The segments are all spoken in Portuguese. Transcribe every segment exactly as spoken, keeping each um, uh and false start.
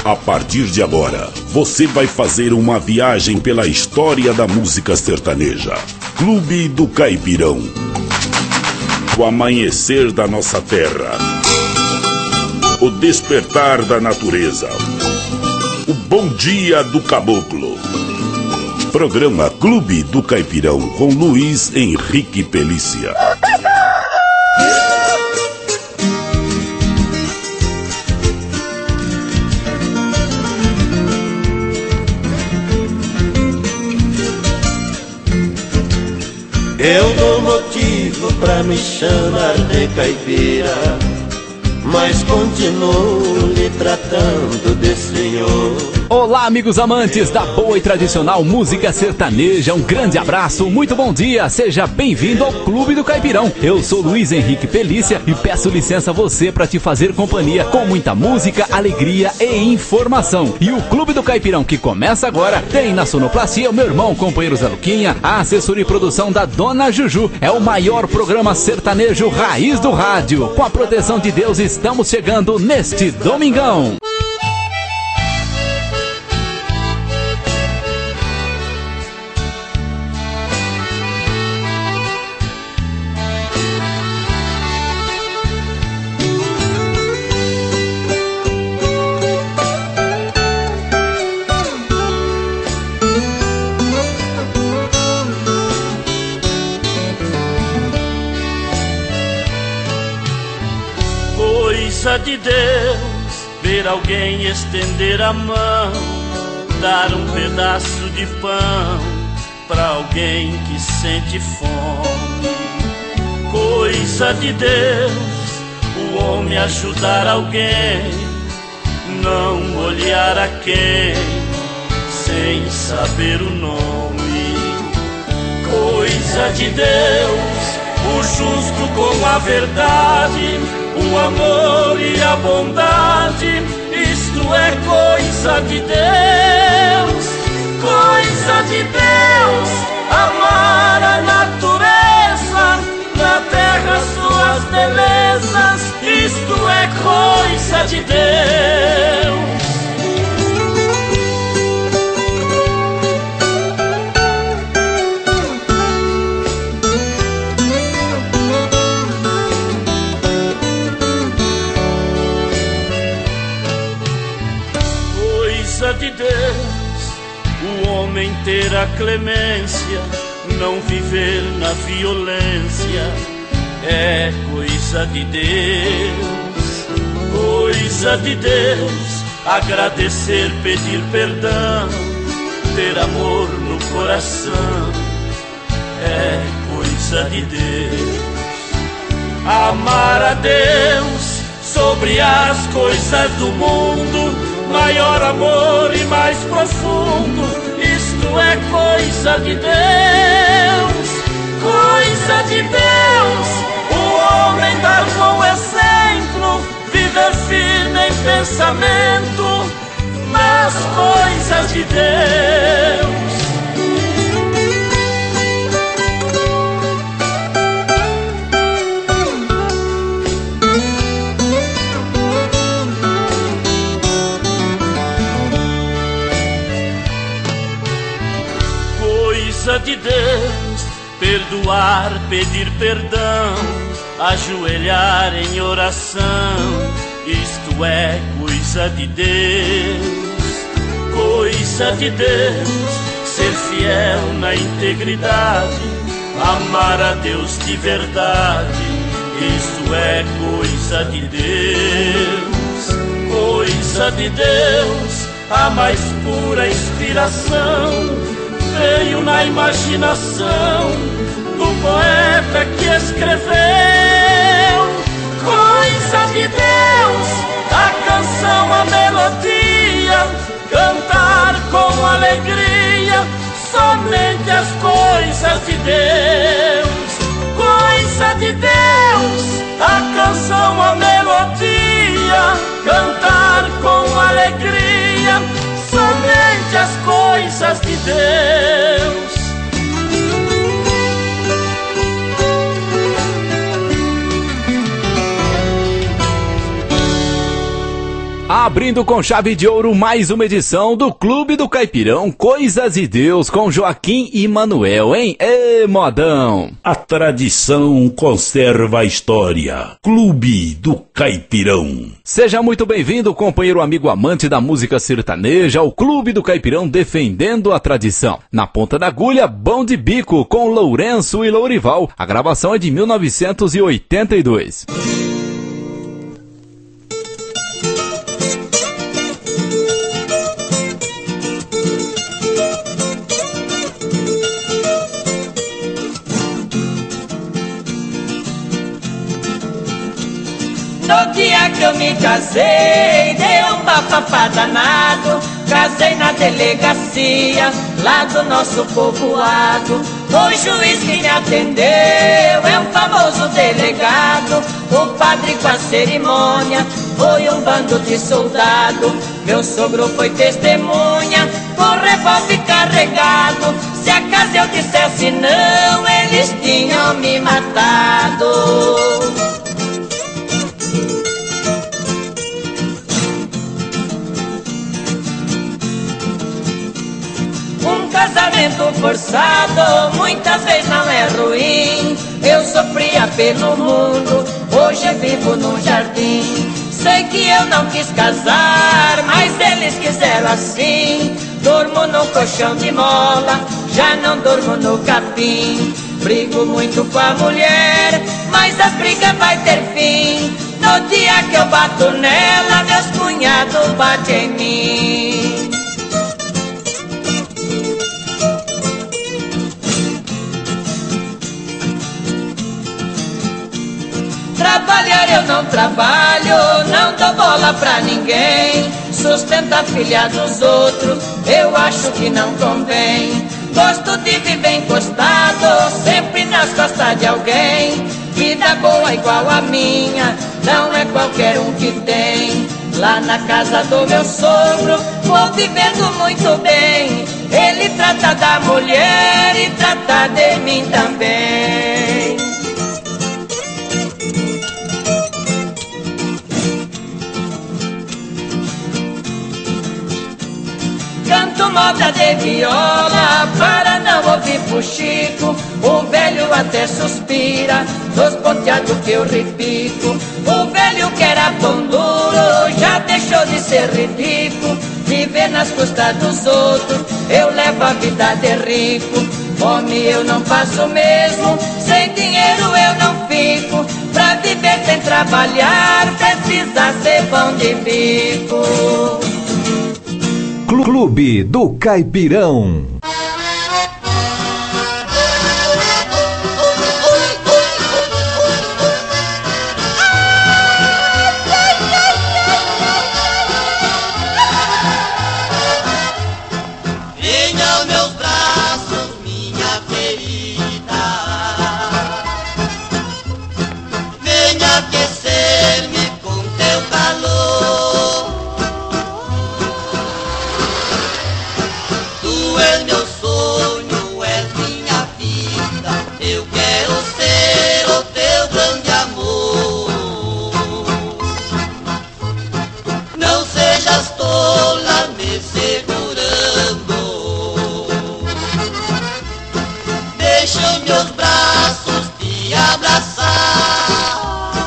A partir de agora, você vai fazer uma viagem pela história da música sertaneja. Clube do Caipirão. O amanhecer da nossa terra. O despertar da natureza. O bom dia do caboclo. Programa Clube do Caipirão com Luiz Henrique Pelícia. Eu dou motivo pra me chamar de caipira, mas continuo lhe tratando de senhor. Olá, amigos amantes da boa e tradicional música sertaneja, um grande abraço, muito bom dia, seja bem-vindo ao Clube do Caipirão. Eu sou Luiz Henrique Pelícia e peço licença a você para te fazer companhia com muita música, alegria e informação. E o Clube do Caipirão que começa agora tem na sonoplastia o meu irmão, companheiro Zé Luquinha, a assessoria e produção da Dona Juju. É o maior programa sertanejo raiz do rádio. Com a proteção de Deus estamos chegando neste domingão. De Deus, ver alguém estender a mão, dar um pedaço de pão pra alguém que sente fome. Coisa de Deus, o homem ajudar alguém, não olhar a quem, sem saber o nome. Coisa de Deus, o justo com a verdade, o amor e a bondade, isto é coisa de Deus. Coisa de Deus, amar a natureza, na terra suas belezas, isto é coisa de Deus. De Deus, o homem ter a clemência, não viver na violência, é coisa de Deus. Coisa de Deus, agradecer, pedir perdão, ter amor no coração, é coisa de Deus. Amar a Deus sobre as coisas do mundo, maior amor e mais profundo, isto é coisa de Deus. Coisa de Deus, o homem dar bom exemplo, viver firme em pensamento, nas coisas de Deus. Coisa de Deus, perdoar, pedir perdão, ajoelhar em oração, isto é coisa de Deus. Coisa de Deus, ser fiel na integridade, amar a Deus de verdade, isto é coisa de Deus. Coisa de Deus, a mais pura inspiração, veio na imaginação do poeta que escreveu. Coisa de Deus, a canção, a melodia, cantar com alegria, somente as coisas de Deus. Coisa de Deus, a canção, a melodia, cantar com alegria, somente as coisas de Deus. Abrindo com chave de ouro mais uma edição do Clube do Caipirão, Coisas de Deus, com Joaquim e Manuel, hein? Ê, modão! A tradição conserva a história. Clube do Caipirão. Seja muito bem-vindo, companheiro, amigo, amante da música sertaneja, ao Clube do Caipirão, defendendo a tradição. Na ponta da agulha, Bom de Bico, com Lourenço e Lourival. A gravação é de mil novecentos e oitenta e dois. No dia que eu me casei, deu um bafafá danado. Casei na delegacia, lá do nosso povoado. O juiz que me atendeu é um famoso delegado. O padre com a cerimônia foi um bando de soldado. Meu sogro foi testemunha, com revólver carregado. Se acaso eu dissesse não, eles tinham me matado. Um casamento forçado muitas vezes não é ruim. Eu sofria pelo mundo, hoje vivo num jardim. Sei que eu não quis casar, mas eles quiseram assim. Durmo no colchão de mola, já não durmo no capim. Brigo muito com a mulher, mas as brigas vai ter fim. No dia que eu bato nela, meus cunhados batem em mim. Trabalhar eu não trabalho, não dou bola pra ninguém. Sustento a filha dos outros, eu acho que não convém. Gosto de viver encostado, sempre nas costas de alguém. Vida boa igual a minha, não é qualquer um que tem. Lá na casa do meu sogro, vou vivendo muito bem. Ele trata da mulher e trata de mim também. Canto moda de viola para não ouvir fuxico. O velho até suspira dos ponteados que eu repico. O velho que era pão duro já deixou de ser ridículo. Viver nas custas dos outros, eu levo a vida de rico. Fome eu não passo mesmo, sem dinheiro eu não fico. Pra viver sem trabalhar, precisa ser bom de bico. Clube do Caipirão. Venha meus braços, minha querida. Venha aquecer-me com teu calor. Tu és meu sonho, és minha vida. Eu quero ser o teu grande amor. Não sejas tola me segurando. Deixa meus braços te abraçar.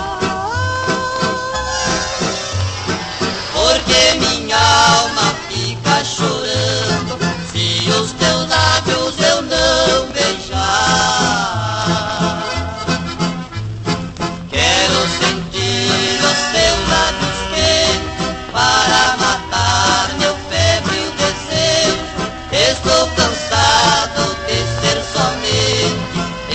Porque minha alma fica chorando se os teus lábios eu não beijar. Quero sentir os teus lábios quentes para matar meu febril desejo. Estou cansado de ser somente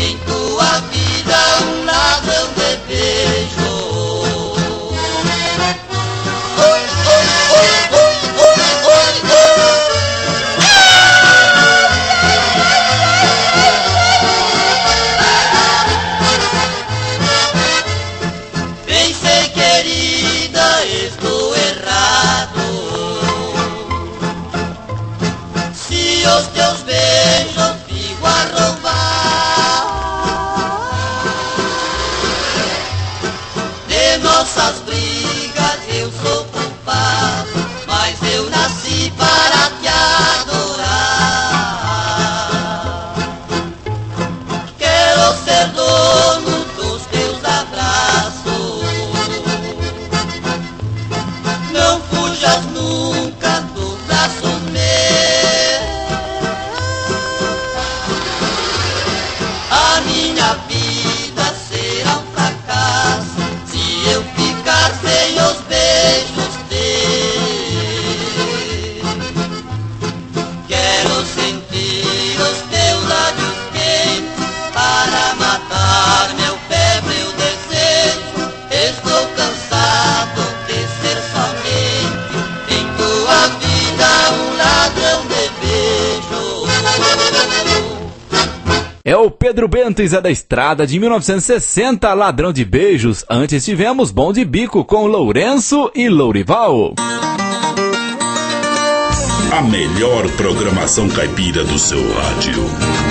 É o Pedro Bento e Zé da Estrada de mil novecentos e sessenta, Ladrão de Beijos. Antes tivemos Bom de Bico com Lourenço e Lourival. A melhor programação caipira do seu rádio.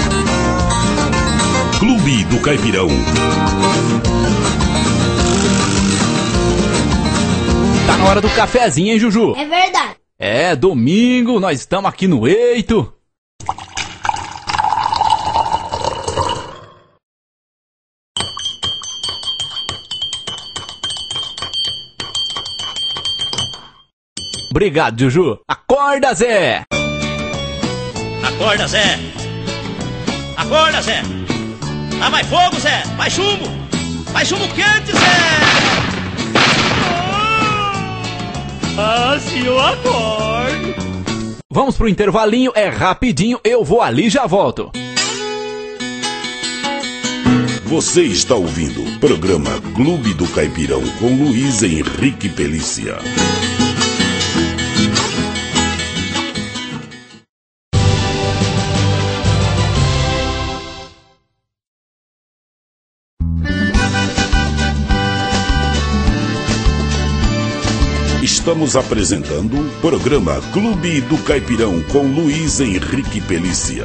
Clube do Caipirão. Tá na hora do cafezinho, hein, Juju? É verdade. É, domingo, nós estamos aqui no Eito. Obrigado, Juju. Acorda, Zé! Acorda, Zé! Acorda, Zé! Ah, mais fogo, Zé! Mais chumbo! Mais chumbo quente, Zé! Ah, se eu acordo! Vamos pro intervalinho, é rapidinho, eu vou ali e já volto. Você está ouvindo o programa Clube do Caipirão com Luiz Henrique Pelícia. Estamos apresentando o programa Clube do Caipirão com Luiz Henrique Pelícia.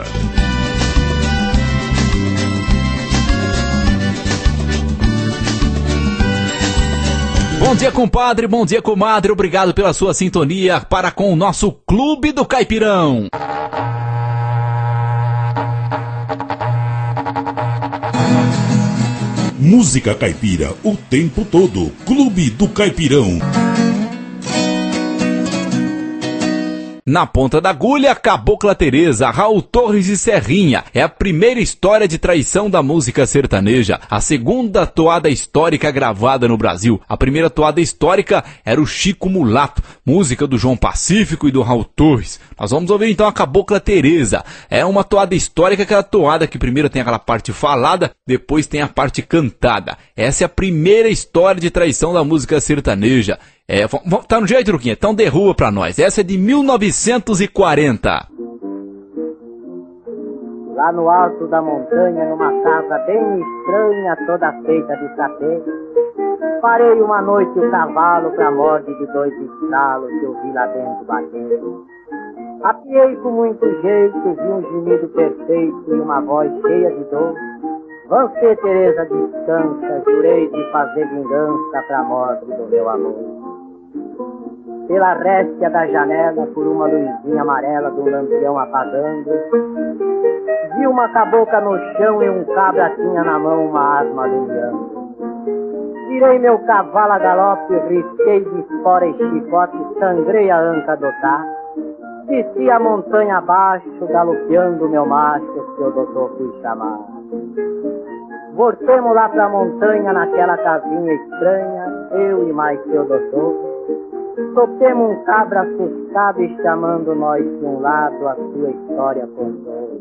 Bom dia, compadre, bom dia, comadre, obrigado pela sua sintonia para com o nosso Clube do Caipirão. Música caipira o tempo todo. Clube do Caipirão. Na ponta da agulha, Cabocla Teresa, Raul Torres e Serrinha. É a primeira história de traição da música sertaneja. A segunda toada histórica gravada no Brasil. A primeira toada histórica era o Chico Mulato, música do João Pacífico e do Raul Torres. Nós vamos ouvir então a Cabocla Teresa. É uma toada histórica, aquela toada que primeiro tem aquela parte falada, depois tem a parte cantada. Essa é a primeira história de traição da música sertaneja. É, tá no jeito, Luquinha? Então derruba pra nós. Essa é de mil novecentos e quarenta. Lá no alto da montanha, numa casa bem estranha, toda feita de sapê, parei uma noite o cavalo pra morte de dois estalos que eu vi lá dentro batendo. Apiei com muito jeito, vi um gemido perfeito e uma voz cheia de dor. Você, Teresa, descansa, jurei de fazer vingança pra morte do meu amor. Pela réstia da janela, por uma luzinha amarela de um lampião apagando, vi uma cabocla no chão e um cabra tinha na mão uma arma alumbrando. Tirei meu cavalo a galope, risquei de espora e chicote, sangrei a anca do taco, desci a montanha abaixo, galopeando meu macho, que o doutor fui chamar. Voltemos lá pra montanha, naquela casinha estranha, eu e mais seu doutor. Topemos um cabra assustado e chamando nós de um lado, a sua história contou.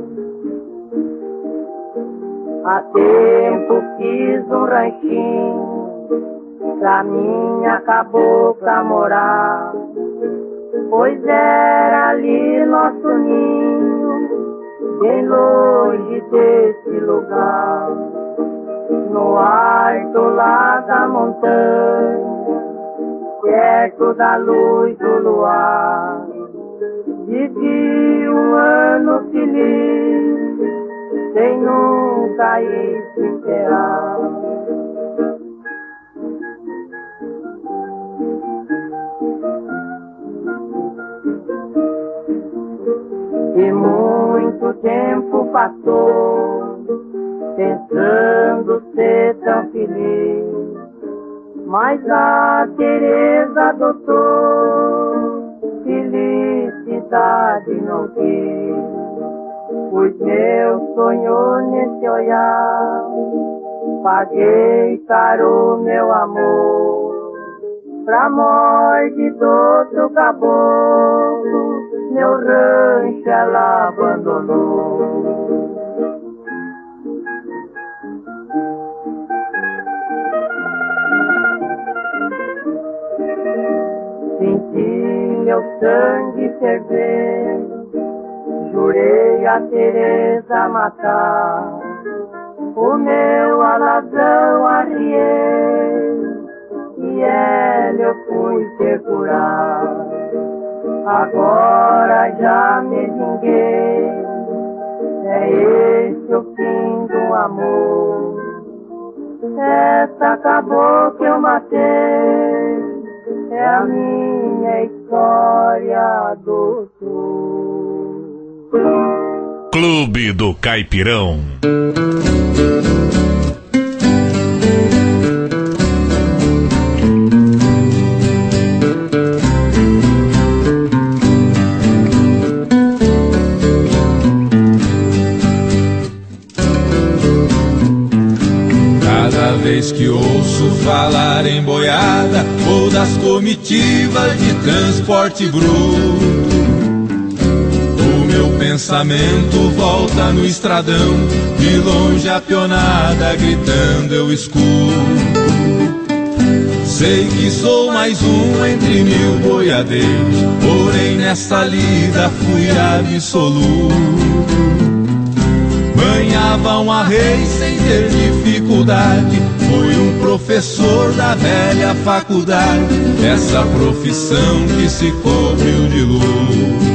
Há tempo fiz um ranchinho pra minha cabocla morar, pois era ali nosso ninho, bem longe desse lugar, no alto lá da montanha, perto da luz do luar. Vivi um ano feliz, sem nunca isso esperar. E muito tempo passou, pensando ser tão feliz, mas a Teresa adotou, felicidade não quis. Pois meu sonho nesse olhar, paguei caro meu amor, pra morte do outro caboclo, meu rancho ela abandonou. Senti meu sangue ferver, jurei a Teresa matar, o meu alazão arriei, e ela eu fui segurar. Agora já me vinguei, é esse o fim do amor. Essa acabou que eu matei, é a minha história do sul. Clube do Caipirão. Cada vez que ouço falar em boiada ou das comitivas de transporte bruto, o meu pensamento volta no estradão, de longe a pionada gritando eu escuto. Sei que sou mais um entre mil boiadeiros, porém nesta lida fui absoluto. Banhava um arreio sem ter dificuldade, fui um professor da velha faculdade, essa profissão que se cobriu de luto.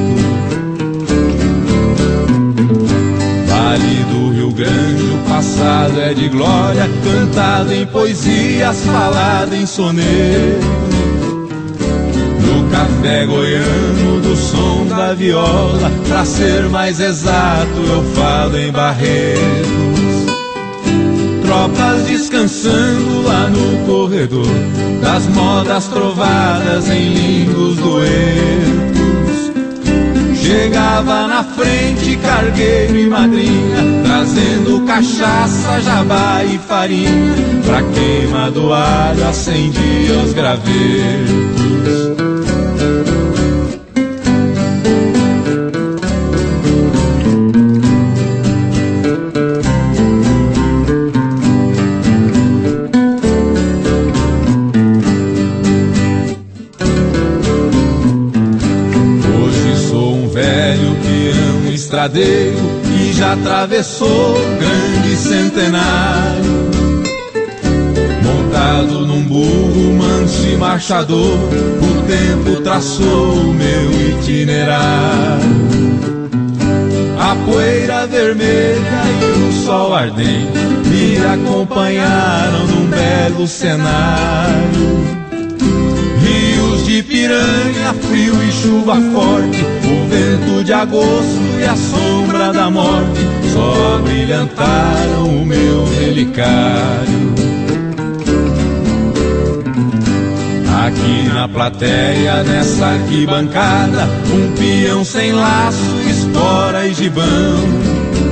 Vale do Rio Grande, o passado é de glória, cantado em poesias, falado em soneto. No café goiano do som da viola, pra ser mais exato eu falo em Barretos. Tropas descansando lá no corredor, das modas trovadas em lindos duetos. Chegava na frente cargueiro e madrinha, trazendo cachaça, jabá e farinha, pra queima do alho acendia os gravetos. Que já atravessou grande centenário, montado num burro manso e marchador, o tempo traçou o meu itinerário. A poeira vermelha e o sol ardente me acompanharam num belo cenário. Rios de piranha, frio e chuva forte, o vento de agosto e a sombra da morte só brilhantaram o meu relicário. Aqui na plateia, nessa arquibancada, um peão sem laço, espora e gibão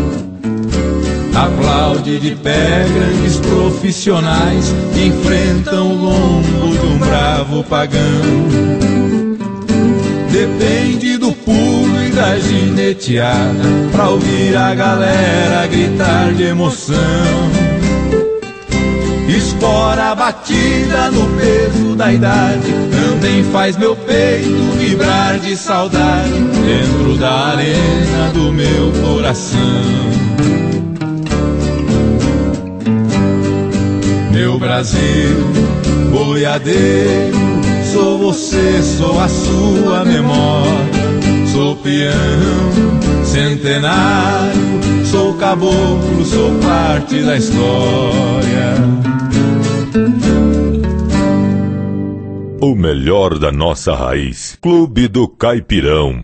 aplaude de pé grandes profissionais que enfrentam o lombo de um bravo pagão. Depende do pulo e da gineteada pra ouvir a galera gritar de emoção. Espora batida no peso da idade também faz meu peito vibrar de saudade dentro da arena do meu coração. Meu Brasil, boiadeiro, sou você, sou a sua memória. Sou peão, centenário, sou caboclo, sou parte da história. O melhor da nossa raiz. Clube do Caipirão.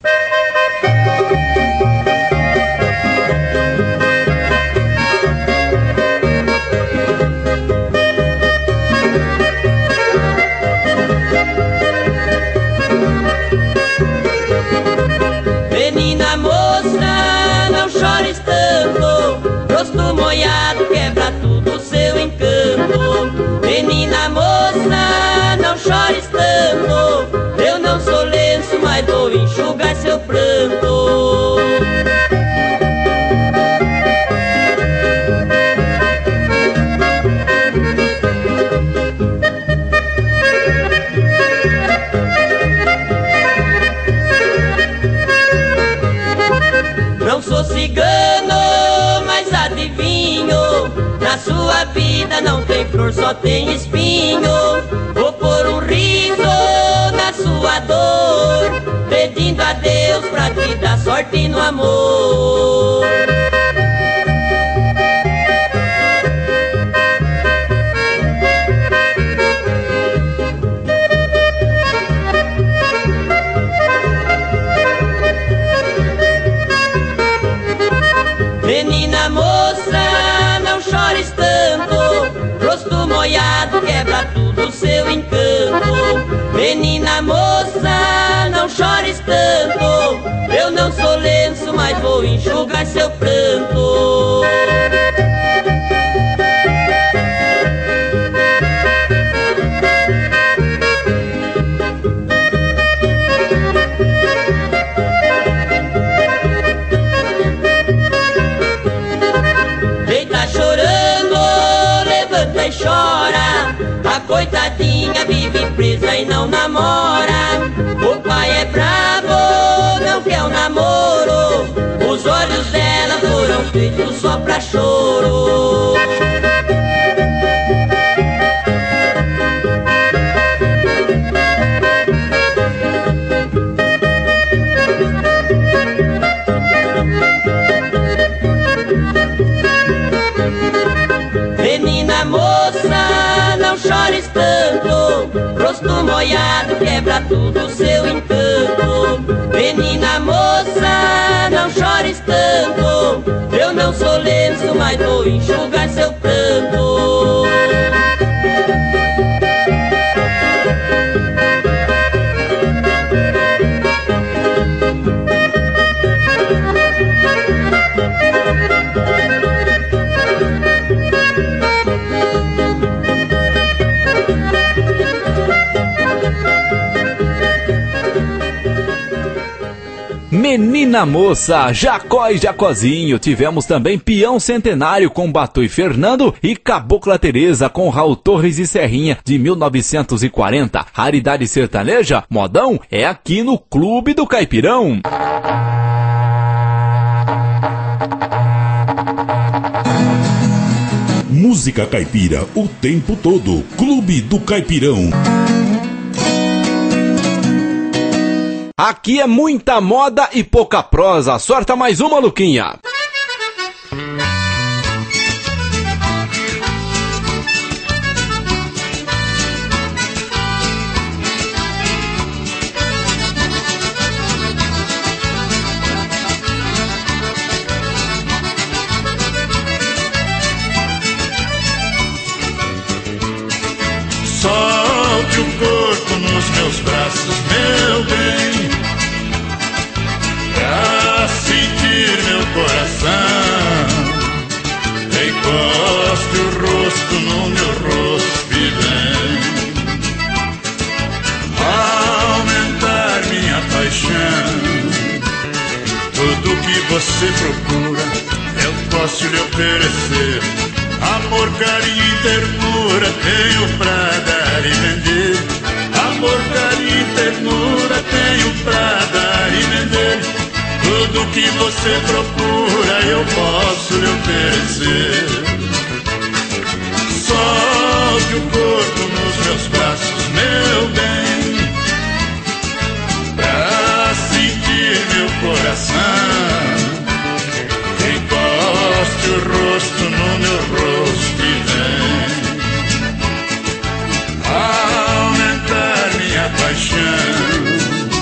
Menina moça, não chores tanto, rosto molhado quebra tudo o seu encanto. Menina moça, não chores tanto, eu não sou lenço, mas vou enxugar seu adivinho, na sua vida não tem flor, só tem espinho. Vou pôr um riso na sua dor, pedindo a Deus pra te dar sorte no amor. Menina moça, não chores tanto, rosto molhado quebra tudo seu encanto. Menina moça, não chores tanto, eu não sou lenço, mas vou enxugar seu pranto. Chora, a coitadinha vive presa e não namora. O pai é bravo, não quer um namoro, os olhos dela foram feitos só pra choro. Menina moça, não chores tanto, rosto molhado quebra tudo seu encanto. Menina moça, não chores tanto, eu não sou lenço, mas vou enxugar seu pranto. Menina moça, Jacó e Jacozinho. Tivemos também Peão Centenário com Batu e Fernando e Cabocla Teresa com Raul Torres e Serrinha de mil novecentos e quarenta. Raridade sertaneja, modão, é aqui no Clube do Caipirão. Música caipira o tempo todo. Clube do Caipirão. Aqui é muita moda e pouca prosa. Sorta mais uma, Luquinha. Solte o corpo nos meus braços, meu bem, pra sentir meu coração. Encoste o rosto no meu rosto e vem aumentar minha paixão. Tudo que você procura eu posso lhe oferecer. Amor, carinho e ternura tenho pra dar e vender. Amor, carinho e ternura tenho pra dar e vender. Tudo que você procura eu posso lhe oferecer. Solte o corpo nos meus braços, meu bem, pra sentir meu coração. Encoste o rosto no meu rosto e vem aumentar minha paixão.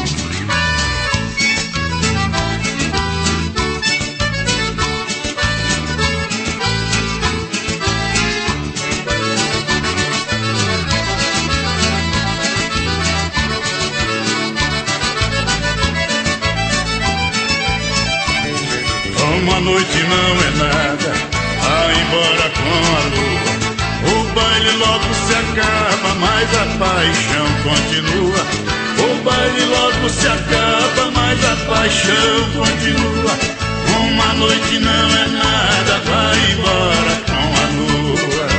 Uma noite não é nada, vai embora com a lua. O baile logo se acaba, mas a paixão continua. O baile logo se acaba, mas a paixão continua. Uma noite não é nada, vai embora com a lua.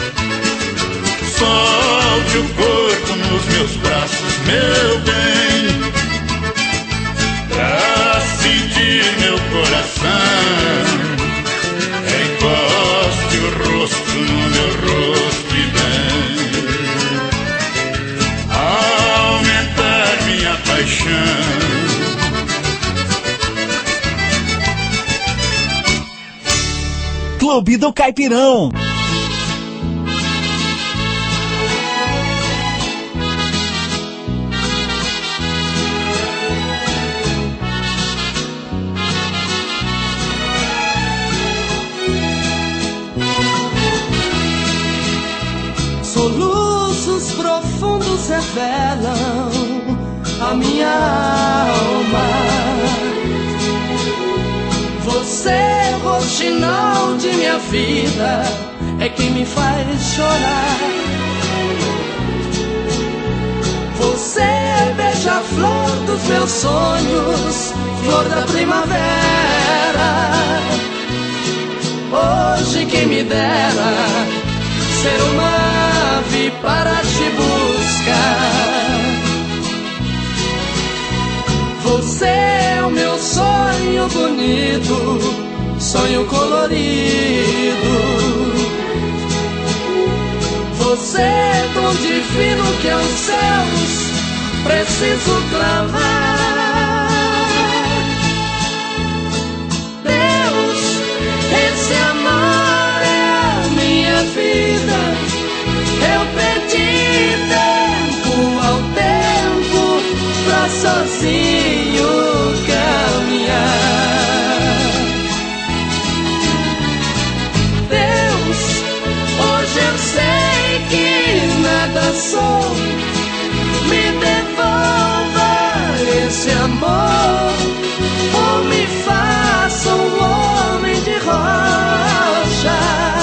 Solte o corpo nos meus braços, meu bem, pra sentir meu coração. Enquanto no meu rosto e bem aumentar minha paixão. Clube do Caipirão. Soluços profundos revelam a minha alma. Você, roxinol de minha vida, é quem me faz chorar. Você, beija-flor dos meus sonhos, flor da primavera. Hoje quem me dera ser uma ave para te buscar. Você é o meu sonho bonito, sonho colorido. Você é tão divino que aos céus preciso clamar. Deus, esse amor é a minha vida. Eu perdi tempo ao tempo pra sozinho caminhar. Deus, hoje eu sei que nada sou. Me devolva esse amor, ou me faça um homem de rocha.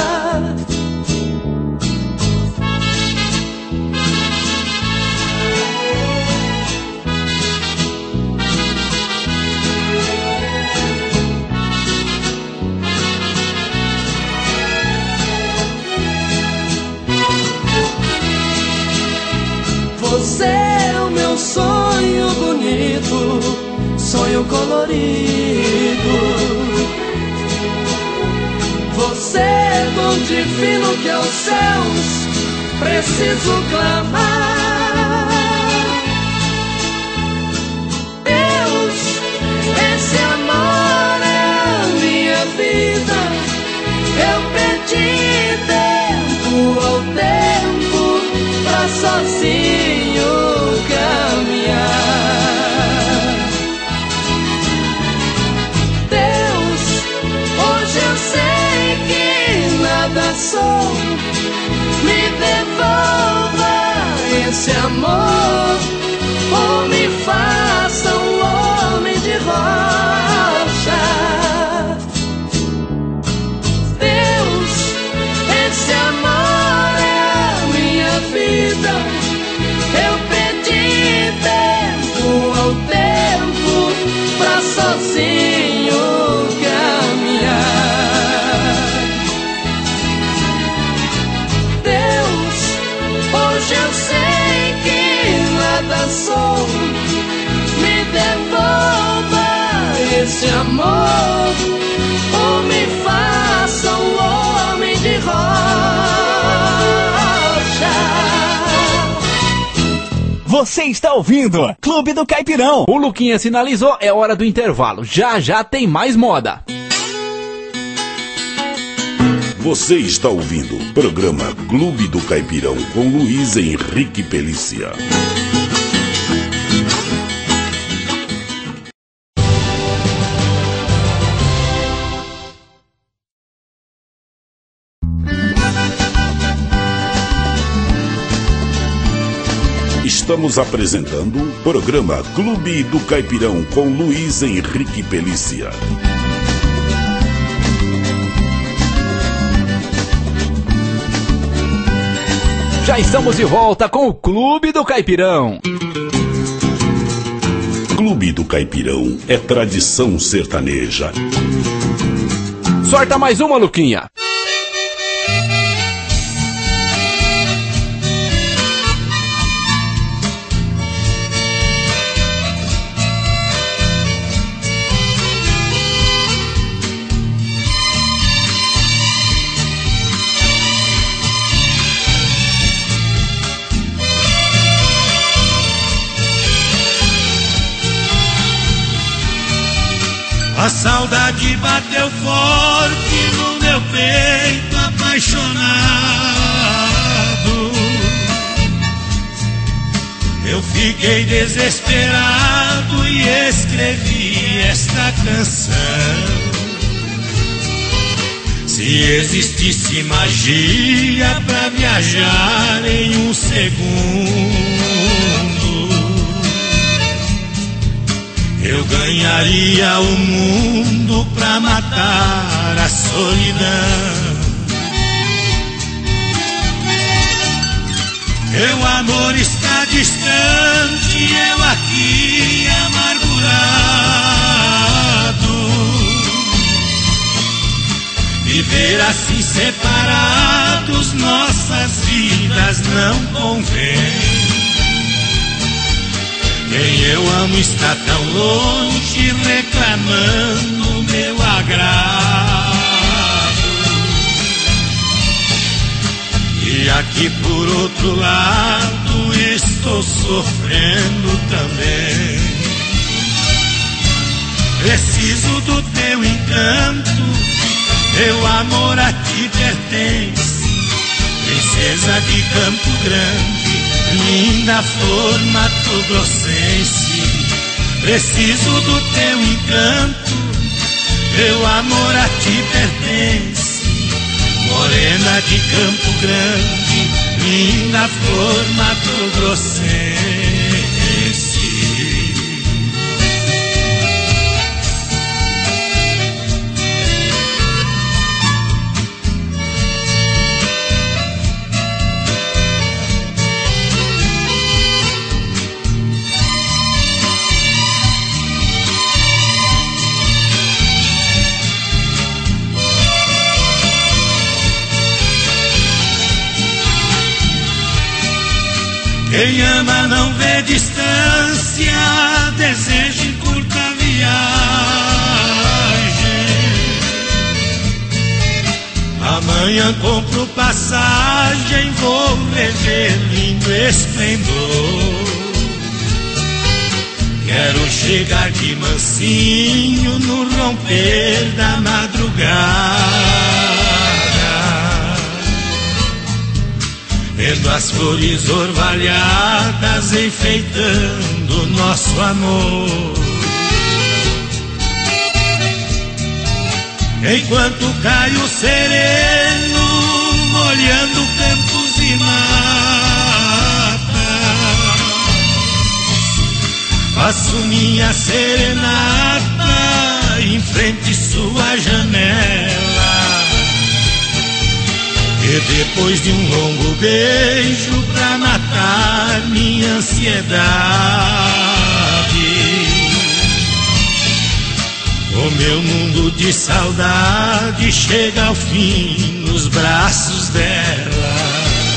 Você é o meu sonho bonito, sonho colorido. Você é tão divino que aos céus preciso clamar. Deus, esse amor é a minha vida. Eu perdi tempo ao tempo pra sozinho caminhar. Deus, hoje eu sei que nada sou. Me devolva esse amor, ou me faça um homem de rocha. Deus, esse amor é a minha vida. Eu perdi tempo ao tempo pra sozinho caminhar. Deus, hoje eu sei que nada sou. Me devolva esse amor, ou me faça um homem de rocha. Você está ouvindo Clube do Caipirão. O Luquinha sinalizou, é hora do intervalo. Já já tem mais moda. Você está ouvindo o programa Clube do Caipirão com Luiz Henrique Pelícia. Estamos apresentando o programa Clube do Caipirão com Luiz Henrique Pelícia. Já estamos de volta com o Clube do Caipirão. Clube do Caipirão é tradição sertaneja. Sorta mais uma, Luquinha. A saudade bateu forte no meu peito apaixonado. Eu fiquei desesperado e escrevi esta canção. Se existisse magia pra viajar em um segundo, eu ganharia o mundo pra matar a solidão. Meu amor está distante, eu aqui amargurado. Viver assim separados, nossas vidas não convém. Quem eu amo está tão longe, reclamando meu agrado. E aqui por outro lado estou sofrendo também. Preciso do teu encanto, meu amor a ti pertence. Princesa de Campo Grande, linda flor mato-grossense. Preciso do teu encanto, meu amor a ti pertence. Morena de Campo Grande, linda flor mato-grossense. Quem ama não vê distância, deseja em curta viagem. Amanhã compro passagem, vou rever lindo esplendor. Quero chegar de mansinho no romper da madrugada, vendo as flores orvalhadas enfeitando nosso amor. Enquanto cai o sereno, molhando campos e matas, faço minha serenata em frente sua janela. E depois de um longo beijo pra matar minha ansiedade, o meu mundo de saudade chega ao fim nos braços dela.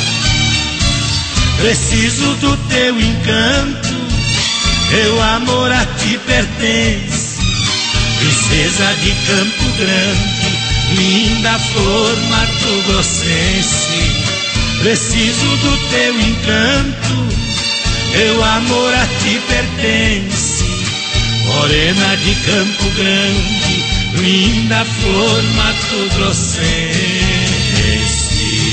Preciso do teu encanto, meu amor a ti pertence. Princesa de Campo Grande, linda flor mato-grossense. Preciso do teu encanto, meu amor a ti pertence. Morena de Campo Grande, linda flor mato-grossense.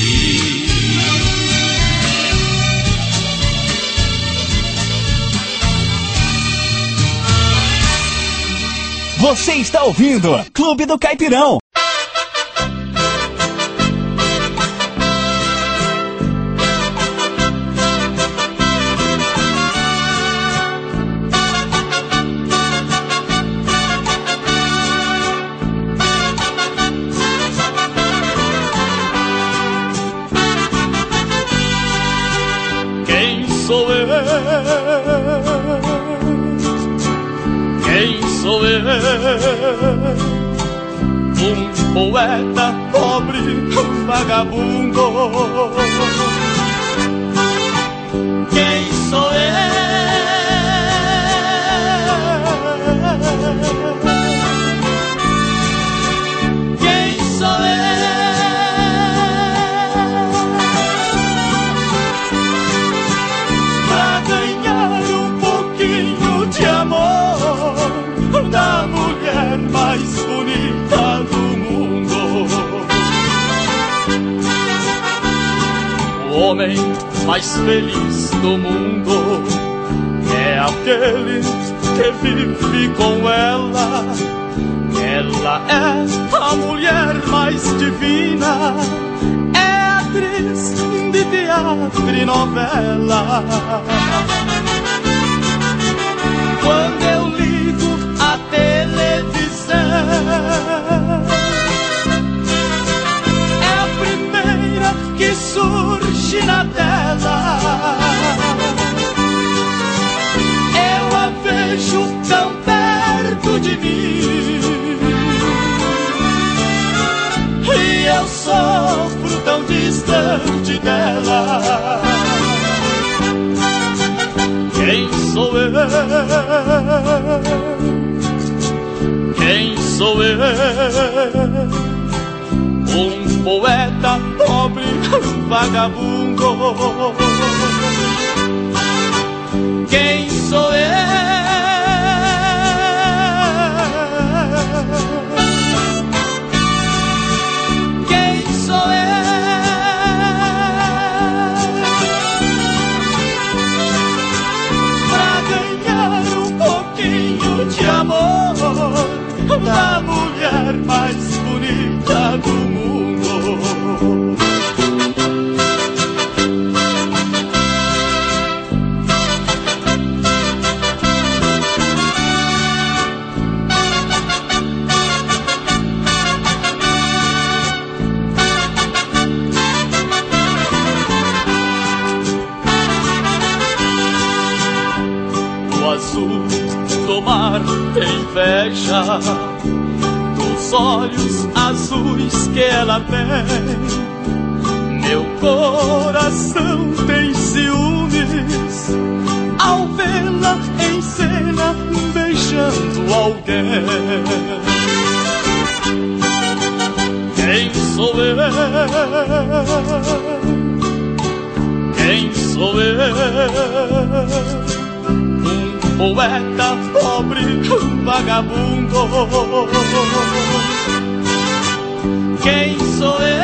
Você está ouvindo Clube do Caipirão. Quem sou eu? Quem sou eu? Um poeta pobre, um vagabundo. Quem sou eu? Quem sou eu? Pra ganhar um pouquinho de amor da mulher mais homem mais feliz do mundo é aquele que vive com ela. Ela é a mulher mais divina, é atriz de teatro e novela. Quando eu ligo a televisão, é a primeira que surge na tela. Eu a vejo tão perto de mim e eu sofro tão distante dela. Quem sou eu? Quem sou eu? Um poeta pobre, vagabundo. Quem sou eu? Quem sou eu? Pra ganhar um pouquinho de amor da mulher mais bonita do mundo. O azul do mar tem inveja dos olhos azuis que ela tem. Meu coração tem ciúmes ao vê-la em cena beijando alguém. Quem sou eu? Quem sou eu? Poeta pobre, vagabundo. Quem sou eu?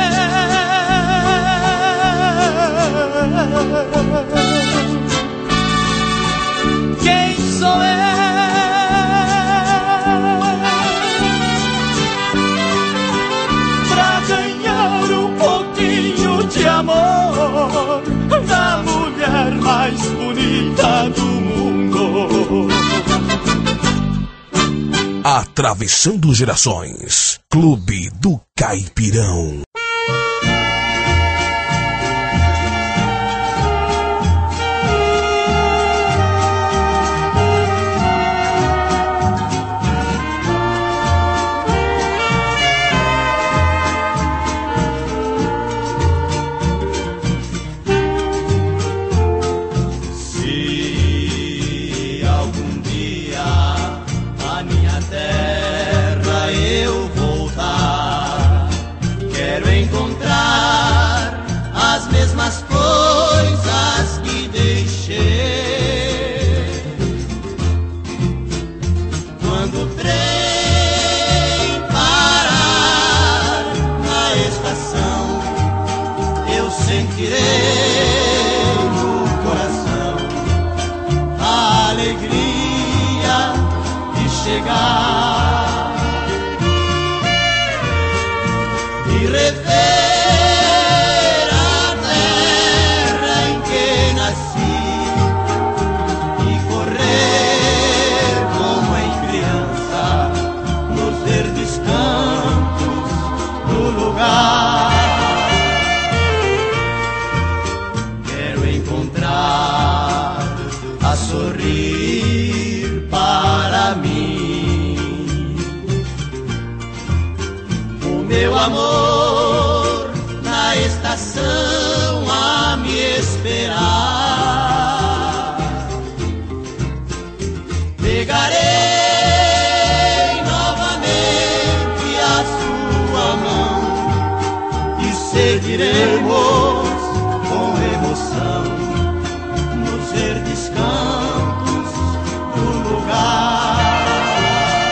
Quem sou eu? Pra ganhar um pouquinho de amor da mulher mais bonita do mundo. Atravessando gerações, Clube do Caipirão. Coisas que deixei quando o trem parar na estação, eu sentirei no coração a alegria de chegar e rever Quero encontrar a sorrir para mim o meu amor na estação a me esperar. Pegarei novamente a sua mão e seguiremos com emoção nos verdes campos do lugar.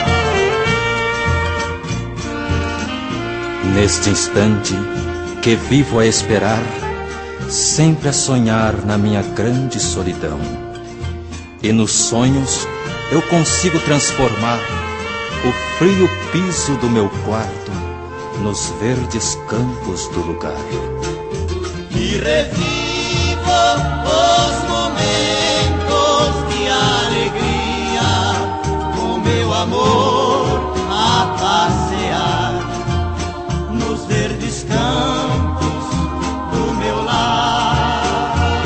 Neste instante que vivo a esperar, sempre a sonhar na minha grande solidão. E nos sonhos eu consigo transformar o frio piso do meu quarto nos verdes campos do lugar. E revivo os momentos de alegria, com meu amor a passear nos verdes campos do meu lar.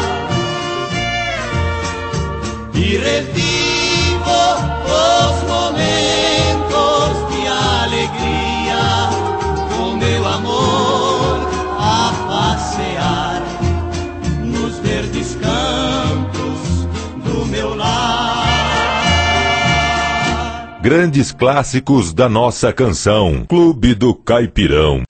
E revivo os momentos de alegria, com meu amor a passear nos verdes campos do meu lar. Grandes clássicos da nossa canção. Clube do Caipirão.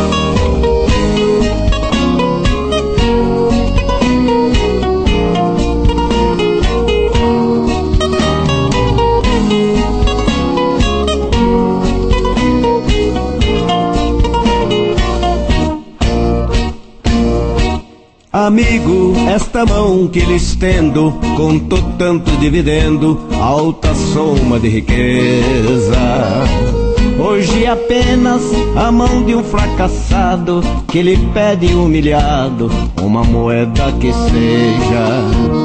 Amigo, esta mão que lhe estendo, contou tanto dividendo, alta soma de riqueza. Hoje apenas a mão de um fracassado, que lhe pede humilhado uma moeda que seja.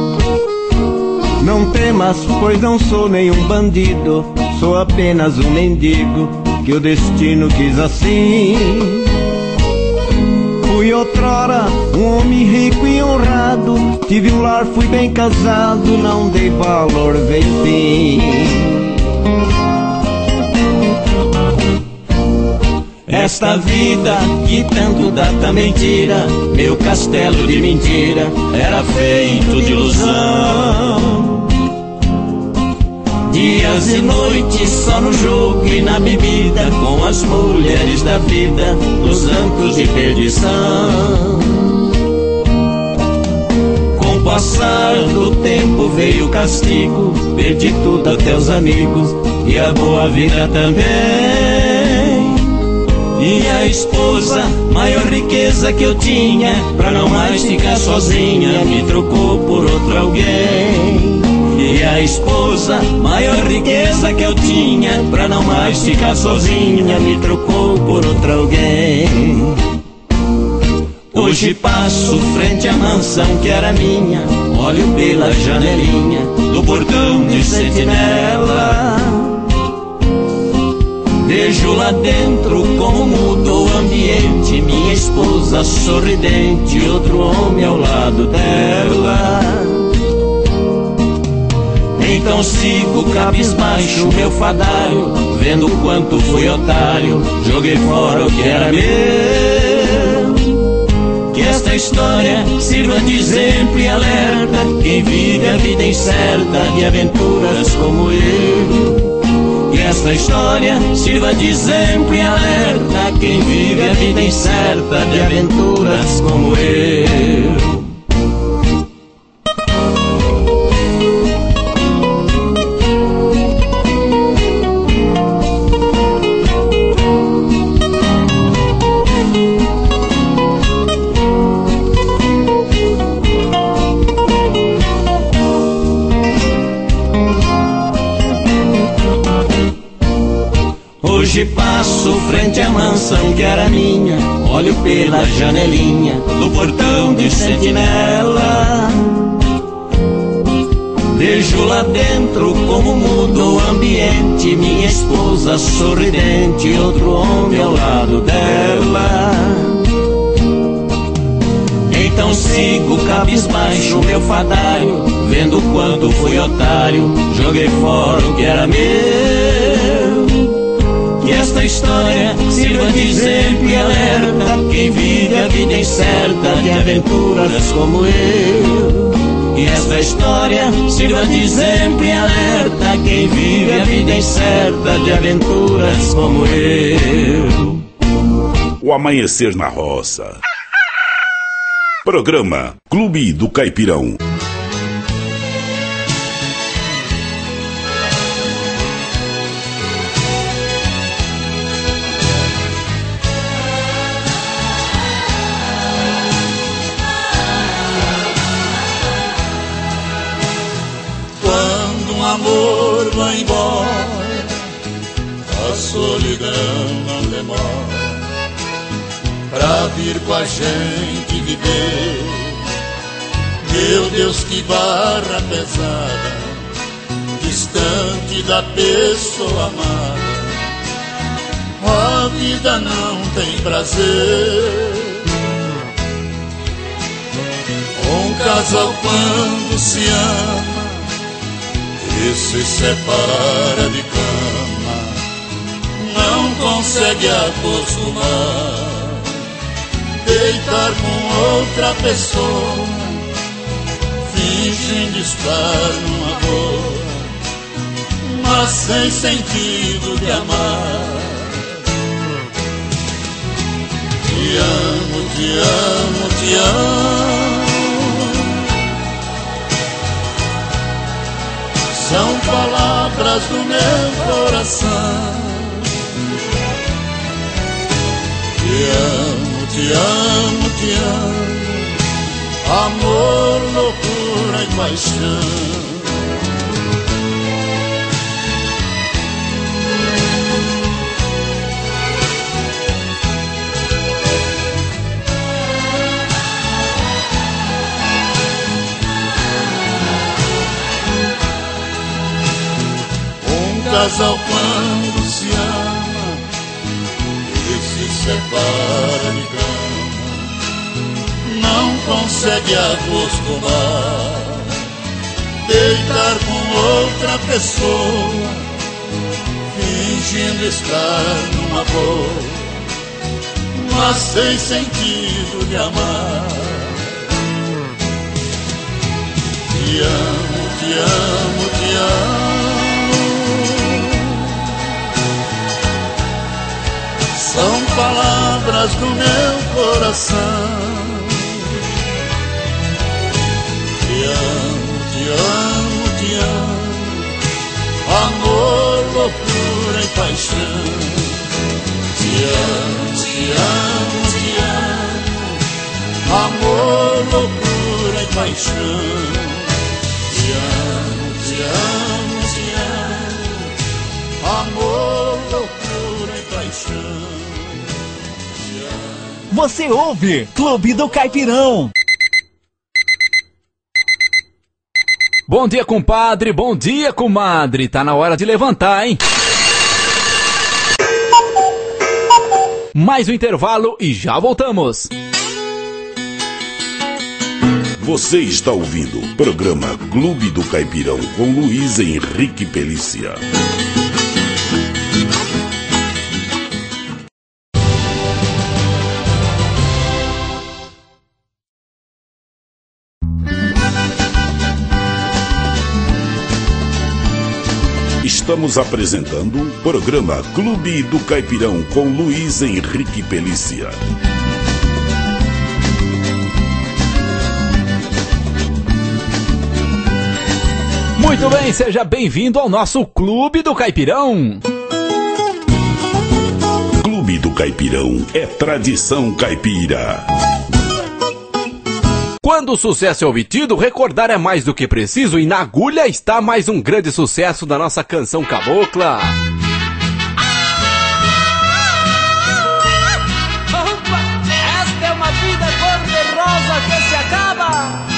Não temas, pois não sou nenhum bandido, sou apenas um mendigo, que o destino quis assim. Fui outrora um homem rico e honrado, tive um lar, fui bem casado, não dei valor, veio fim. Esta vida que tanto data mentira, meu castelo de mentira, era feito de ilusão. Dias e noites só no jogo e na bebida, com as mulheres da vida, nos antros de perdição. Com o passar do tempo veio o castigo, perdi tudo até os amigos e a boa vida também. E a esposa, maior riqueza que eu tinha, pra não mais ficar sozinha, me trocou por outro alguém. E a esposa, maior riqueza que eu tinha, pra não mais ficar sozinha, me trocou por outro alguém. Hoje passo frente à mansão que era minha, olho pela janelinha do portão de sentinela. Vejo lá dentro como mudou o ambiente, minha esposa sorridente, outro homem ao lado dela. Então sigo cabisbaixo meu fadário, vendo quanto fui otário, joguei fora o que era meu. Que esta história sirva de exemplo e alerta quem vive a vida incerta de aventuras como eu. Que esta história sirva de exemplo e alerta quem vive a vida incerta de aventuras como eu. Hoje passo frente à mansão que era minha, olho pela janelinha do portão de sentinela. Vejo lá dentro como mudou o ambiente, minha esposa sorridente, outro homem ao lado dela. Então sigo cabisbaixo meu fadário, vendo quanto fui otário, joguei fora o que era meu. Que esta história sirva de exemplo e alerta quem vive a vida incerta de aventuras como eu. Que esta história sirva de exemplo e alerta quem vive a vida incerta de aventuras como eu. O Amanhecer na Roça. Programa Clube do Caipirão. paixão não demora pra vir com a gente viver. Meu Deus, que barra pesada, distante da pessoa amada. A vida não tem prazer. Um casal quando se ama e se separa de cama, não consegue acostumar deitar com outra pessoa, fingindo estar numa boa, mas sem sentido de amar. Te amo, te amo, te amo, são palavras do meu coração. Te amo, te amo, te amo, amor, loucura e paixão. Um casal quando se ama e se separa de cama, não consegue acostumar deitar com outra pessoa, fingindo estar numa boa, mas sem sentido de amar. Te amo, te amo, te amo, são palavras do meu coração. Te amo, te amo, te amo, amor, loucura e paixão. Te amo, te amo, te amo, amor, loucura e paixão. Te amo, te amo, te amo, amor, loucura e paixão. Você ouve Clube do Caipirão. Bom dia, compadre. Bom dia, comadre. Tá na hora de levantar, hein? Mais um intervalo e já voltamos. Você está ouvindo o programa Clube do Caipirão com Luiz Henrique Pelícia. Estamos apresentando o programa Clube do Caipirão com Luiz Henrique Pelícia. Muito bem, seja bem-vindo ao nosso Clube do Caipirão. Clube do Caipirão é tradição caipira. Quando o sucesso é obtido, recordar é mais do que preciso, e na agulha está mais um grande sucesso da nossa canção cabocla. Opa, esta é uma vida cor-de-rosa que se acaba.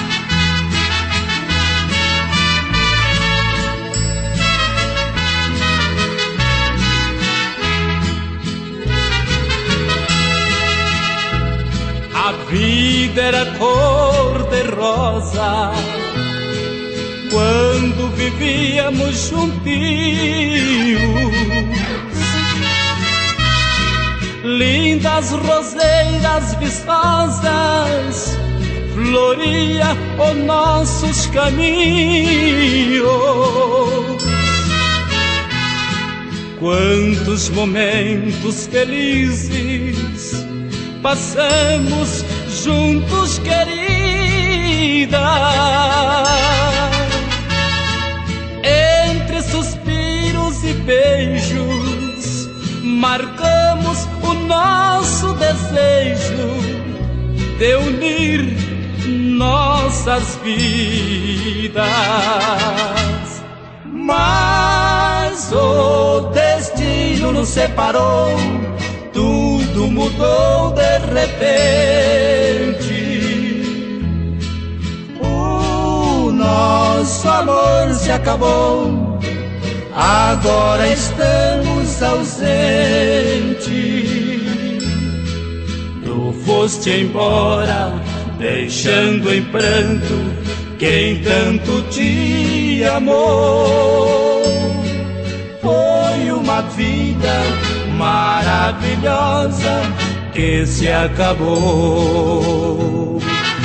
A vida era cor-de-rosa quando vivíamos juntinhos. Lindas roseiras vistosas floria os nossos caminhos. Quantos momentos felizes passamos juntos, querida. Entre suspiros e beijos marcamos o nosso desejo de unir nossas vidas. Mas o destino destino nos separou, tudo mudou de repente. O nosso amor se acabou, agora estamos ausentes. Tu foste embora, deixando em pranto quem tanto te amou. Foi uma vida maravilhosa que se acabou.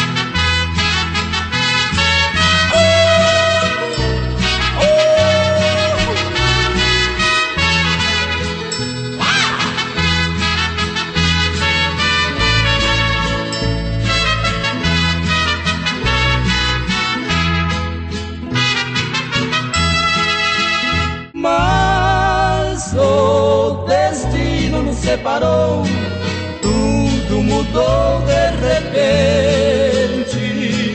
Mas o destino nos separou, tudo mudou de repente.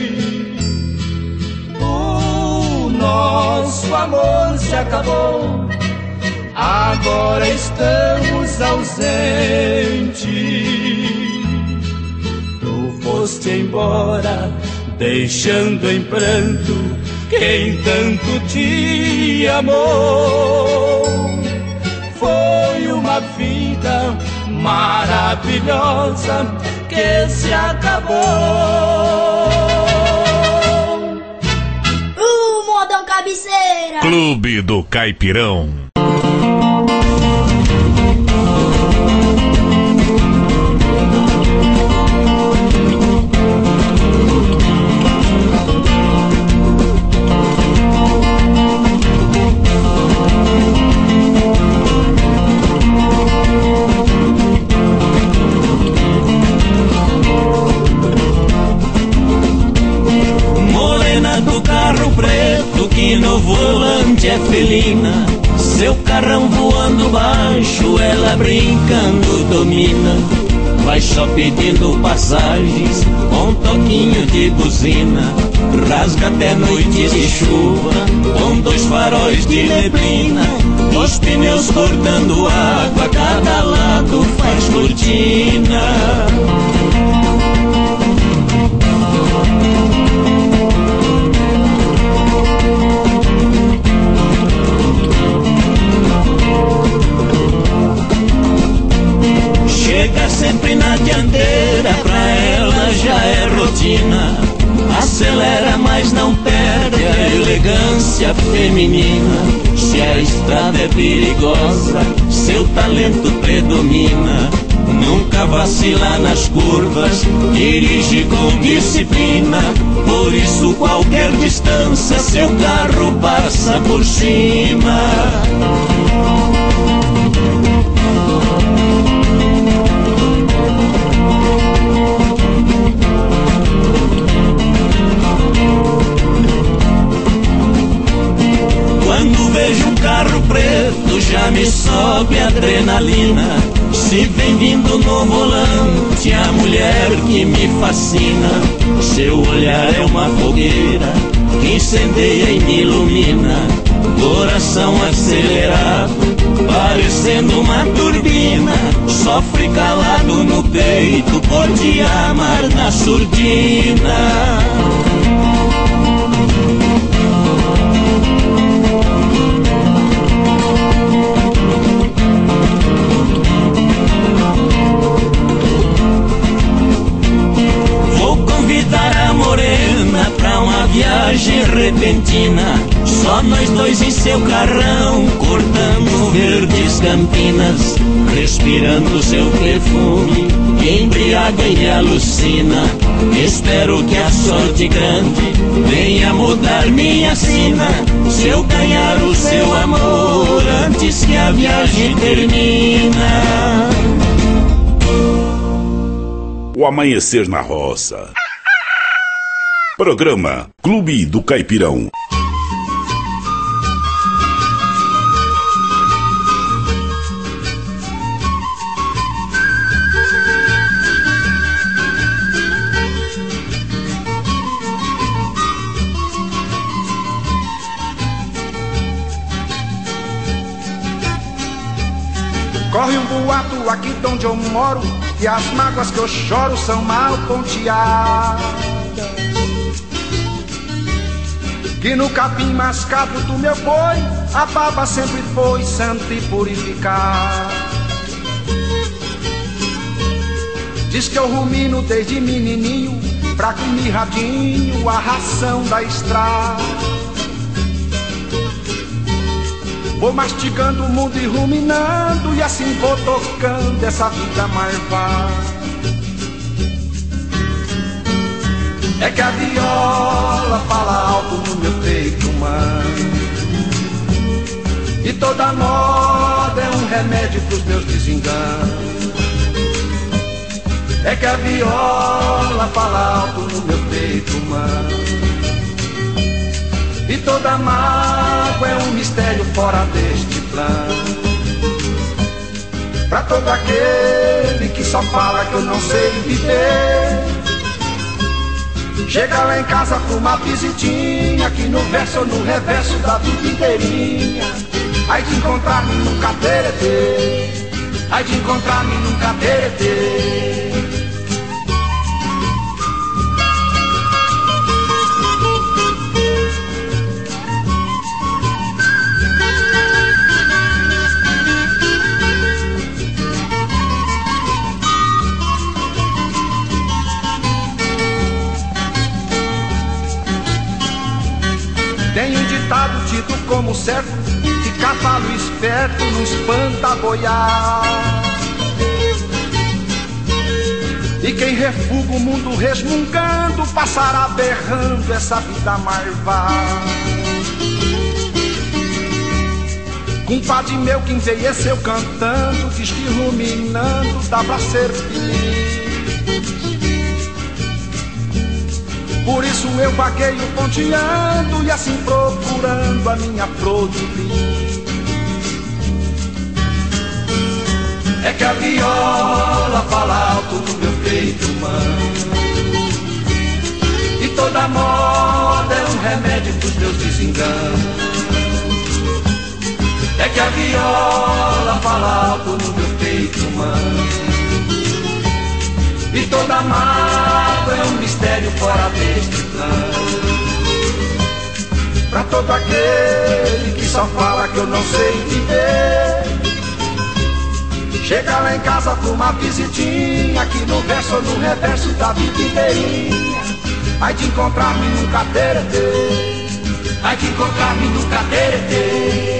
O nosso amor se acabou, agora estamos ausentes. Tu foste embora, deixando em pranto quem tanto te amou. Foi uma vida maravilhosa que se acabou. O modão cabeceira. Clube do Caipirão. Que no volante é felina, seu carrão voando baixo, ela brincando domina. Vai só pedindo passagens, com um toquinho de buzina. Rasga até noites de chuva, com dois faróis de neblina. Os pneus cortando água, cada lado faz cortina. Chega sempre na dianteira, pra ela já é rotina. Acelera, mas não perde a elegância feminina. Se a estrada é perigosa, seu talento predomina. Nunca vacila nas curvas, dirige com disciplina. Por isso qualquer distância, seu carro passa por cima. Quando vejo um carro preto já me sobe a adrenalina. Se vem vindo no volante a mulher que me fascina. Seu olhar é uma fogueira que incendeia e me ilumina. Coração acelerado, parecendo uma turbina. Sofre calado no peito por te amar na surdina. Pra uma viagem repentina, só nós dois em seu carrão, cortando verdes campinas, respirando seu perfume, que embriaga e alucina. Espero que a sorte grande venha mudar minha sina, se eu ganhar o seu amor antes que a viagem termina. O amanhecer na roça. Programa Clube do Caipirão. boato aqui de onde eu moro que as mágoas que eu choro são mal ponteadas, que no capim mascado do meu boi a baba sempre foi santa e purificada. Diz que eu rumino desde menininho, fraco e mirradinho, a ração da estrada. Vou mastigando o mundo e ruminando, e assim vou tocando essa vida marvada. É que a viola fala alto no meu peito humano, e toda moda é um remédio pros meus desenganos. É que a viola fala alto no meu peito humano, e toda mágoa é um mistério fora deste plano. Pra todo aquele que só fala que eu não sei viver, chega lá em casa pra uma visitinha, aqui no verso ou no reverso da vida inteirinha. Ai de encontrar-me num cateretê, ai de encontrar-me num cateretê. Tem um ditado tido como certo, que cavalo esperto não espanta boiar. E quem refuga o mundo resmungando passará berrando essa vida marvada. Compadre meu que envelheceu cantando, diz que ruminando dá pra ser feliz. Por isso eu vagueio ponteando e assim procurando a minha flor de lis. É que a viola fala alto no meu peito humano, e toda moda é um remédio pros meus desenganos. É que a viola fala alto no meu peito humano, e toda mágoa é um mistério fora deste plano. Pra todo aquele que só fala que eu não sei viver, chega lá em casa pra uma visitinha, aqui no verso ou no reverso da vida inteirinha. Ai de encontrar-me num cateretê, ai de encontrar-me num cateretê.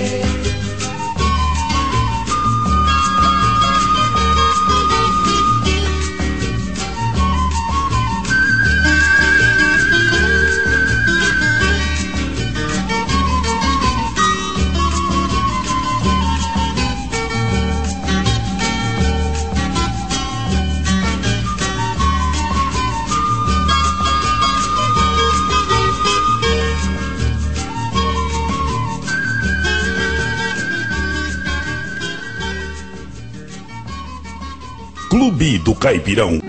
Clube do Caipirão.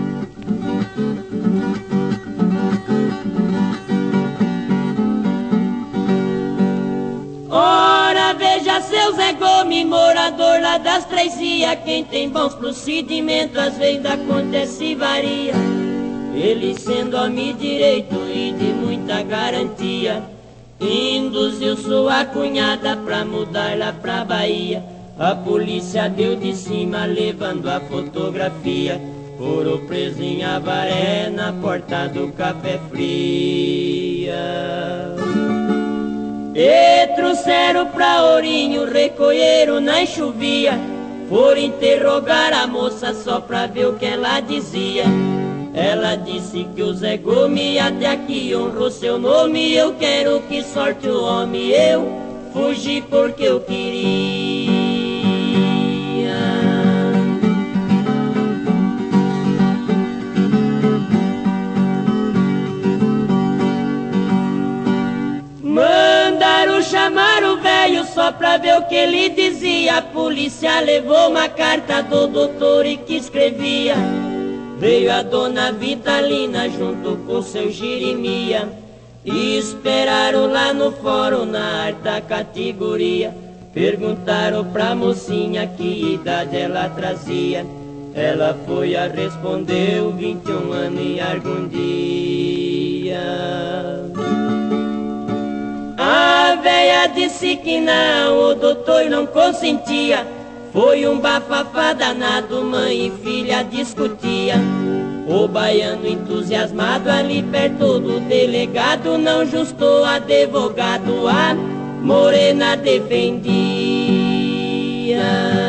Ora, veja seu Zé Gomes, morador lá das Três Ias. Quem tem bons procedimentos, às vezes acontece e varia. Ele sendo homem direito e de muita garantia, induziu sua cunhada pra mudar lá pra Bahia. A polícia deu de cima levando a fotografia, foram preso em Avaré na porta do Café Fria. E trouxeram pra Ourinho, recolheram na enxuvia, foram interrogar a moça só pra ver o que ela dizia. Ela disse que o Zé Gomes até aqui honrou seu nome. Eu quero que sorte o homem, eu fugi porque eu queria. Mandaram chamar o velho só pra ver o que ele dizia. A polícia levou uma carta do doutor e que escrevia. Veio a dona Vitalina junto com seu Jeremia e esperaram lá no fórum na alta categoria. Perguntaram pra mocinha que idade ela trazia. Ela foi a respondeu, vinte e um anos e algum dia. A véia disse que não, o doutor não consentia. Foi um bafafá danado, mãe e filha discutia. O baiano entusiasmado ali perto do delegado não justou advogado, a morena defendia.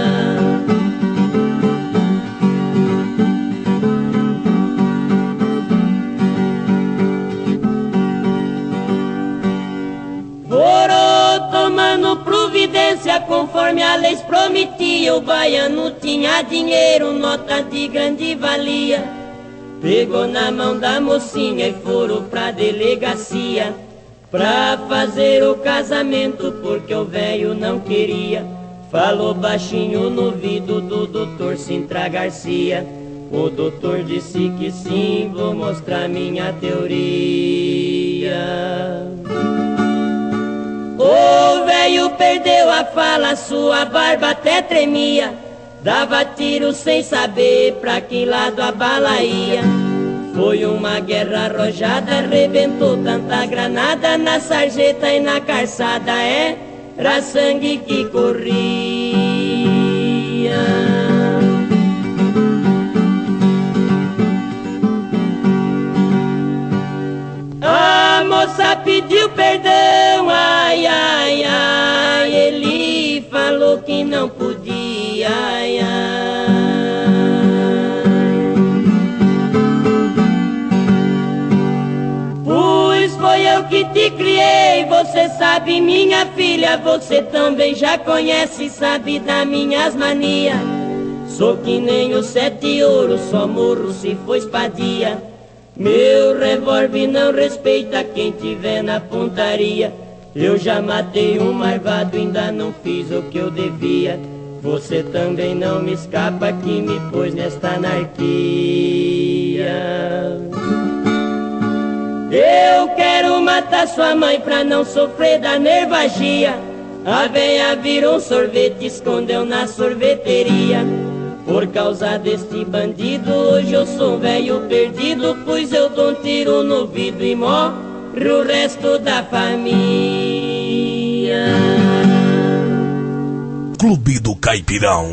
Foram tomando providência conforme a lei prometia. O baiano tinha dinheiro, nota de grande valia. Pegou na mão da mocinha e foram pra delegacia pra fazer o casamento, porque o velho não queria. Falou baixinho no ouvido do doutor Sintra Garcia. O doutor disse que sim, vou mostrar minha teoria. O velho perdeu a fala, sua barba até tremia. Dava tiro sem saber pra que lado a bala ia. Foi uma guerra arrojada, arrebentou tanta granada na sarjeta e na calçada. Era sangue que corria. A moça pediu perdão, ai, ai, ai. Ele falou que não podia, ai, ai. Pois foi eu que te criei, você sabe, minha filha. Você também já conhece, sabe das minhas manias. Sou que nem o sete ouros, só morro se for espadia. Meu revólver não respeita quem tiver na pontaria. Eu já matei um marvado, ainda não fiz o que eu devia. Você também não me escapa que me pôs nesta anarquia. Eu quero matar sua mãe pra não sofrer da nervagia. A véia virou um sorvete, escondeu na sorveteria. Por causa deste bandido, hoje eu sou um velho perdido, pois eu dou um tiro no vidro e morre o resto da família. Clube do Caipirão.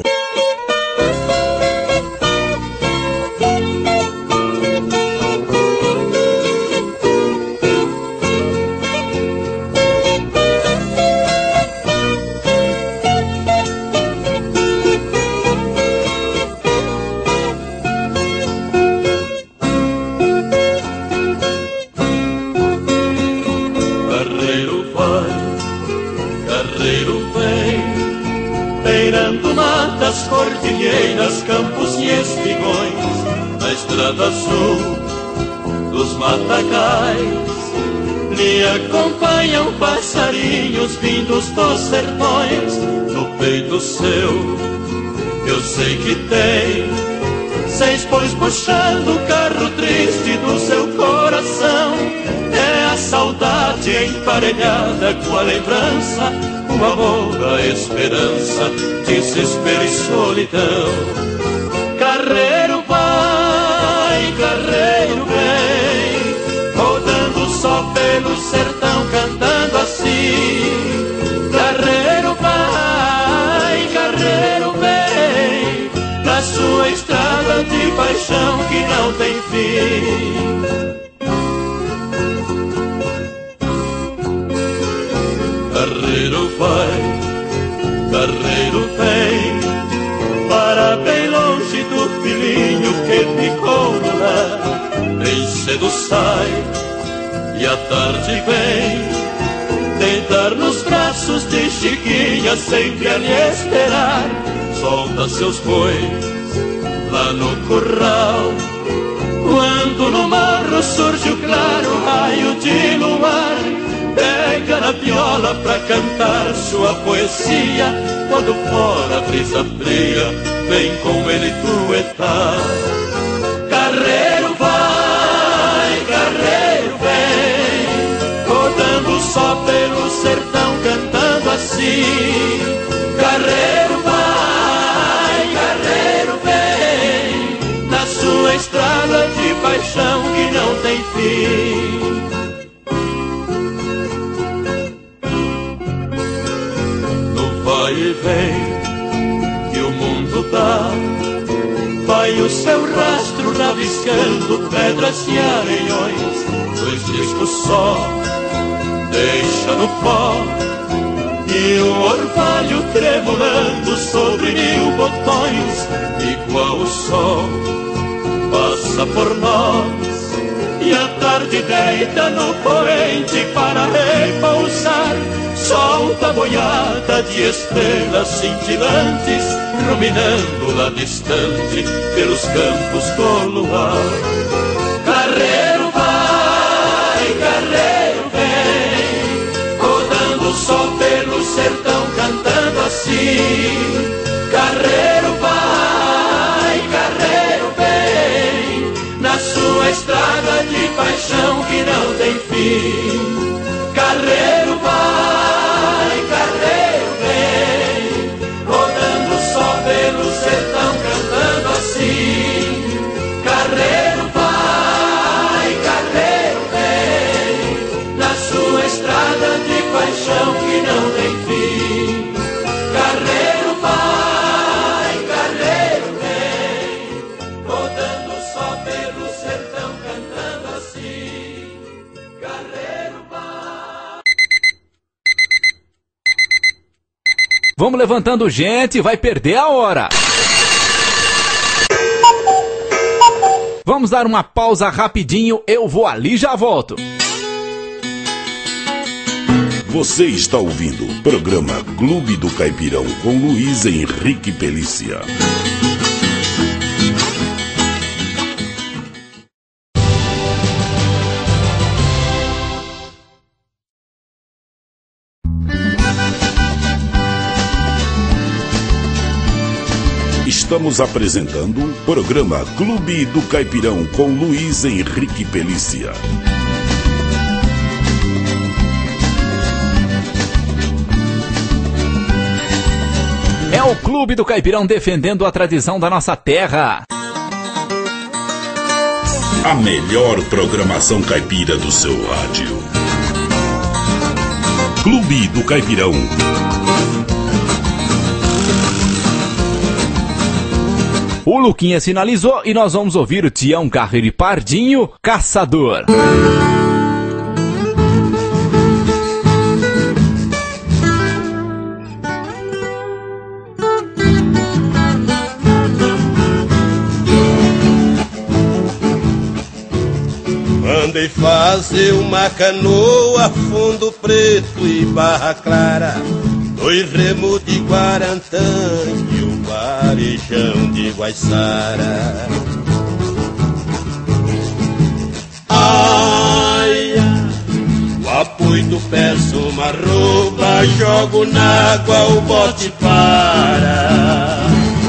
Cordilheiras, campos e espigões, na estrada azul dos matacais, lhe acompanham passarinhos vindos dos sertões. No peito seu, eu sei que tem seis bois puxando o carro triste do seu coração. É a saudade emparelhada com a lembrança, o amor, a esperança, desespero e solidão. Carreiro vai, carreiro vem, rodando só pelo sertão, cantando assim. Carreiro vai, carreiro vem, na sua estrada de paixão que não tem fim. Carreiro vai, carreiro vem, para bem longe do filhinho que ficou no lar. Bem cedo sai e à tarde vem, deitar nos braços de Chiquinha, sempre a lhe esperar. Solta seus bois lá no curral, quando no morro surge o claro raio de luar. Pega na viola pra cantar sua poesia, quando fora a brisa fria vem com ele duetar. Carreiro vai, carreiro vem, rodando só pelo sertão, cantando assim. paixão que não tem fim. No vai e vem que o mundo dá, vai o seu rastro rabiscando pedras e areiões. Dois discos só deixa no pó, e o orvalho tremulando sobre mil botões. Igual o sol passa por nós, e a tarde deita no poente para repousar. Solta a boiada de estrelas cintilantes, ruminando lá distante pelos campos do luar. Carreiro vai, carreiro vem, rodando o sol pelo sertão cantando assim. Carreiro vai, carreiro vem, na sua estrada de paixão que não tem fim. Carreiro vai, carreiro vem, rodando o sol pelo sertão cantando assim. Carreiro vai, carreiro vem, na sua estrada de paixão que não tem fim. Carreiro vai, carreiro vem, rodando o sol pelo sertão cantando assim. Carreiro vai. Vamos levantando, gente, vai perder a hora. Vamos dar uma pausa rapidinho, eu vou ali e já volto. Você está ouvindo o programa Clube do Caipirão com Luiz Henrique Pelícia. Estamos apresentando o programa Clube do Caipirão com Luiz Henrique Pelícia. É o Clube do Caipirão defendendo a tradição da nossa terra. A melhor programação caipira do seu rádio. Clube do Caipirão. O Luquinha sinalizou e nós vamos ouvir o Tião Carreiro e Pardinho, Caçador. Mandei fazer uma canoa, fundo preto e barra clara, dois remos de Guarantã e um varejão de Guaiçara. Ai, o apoio do peço uma roupa, jogo na água, o bote para.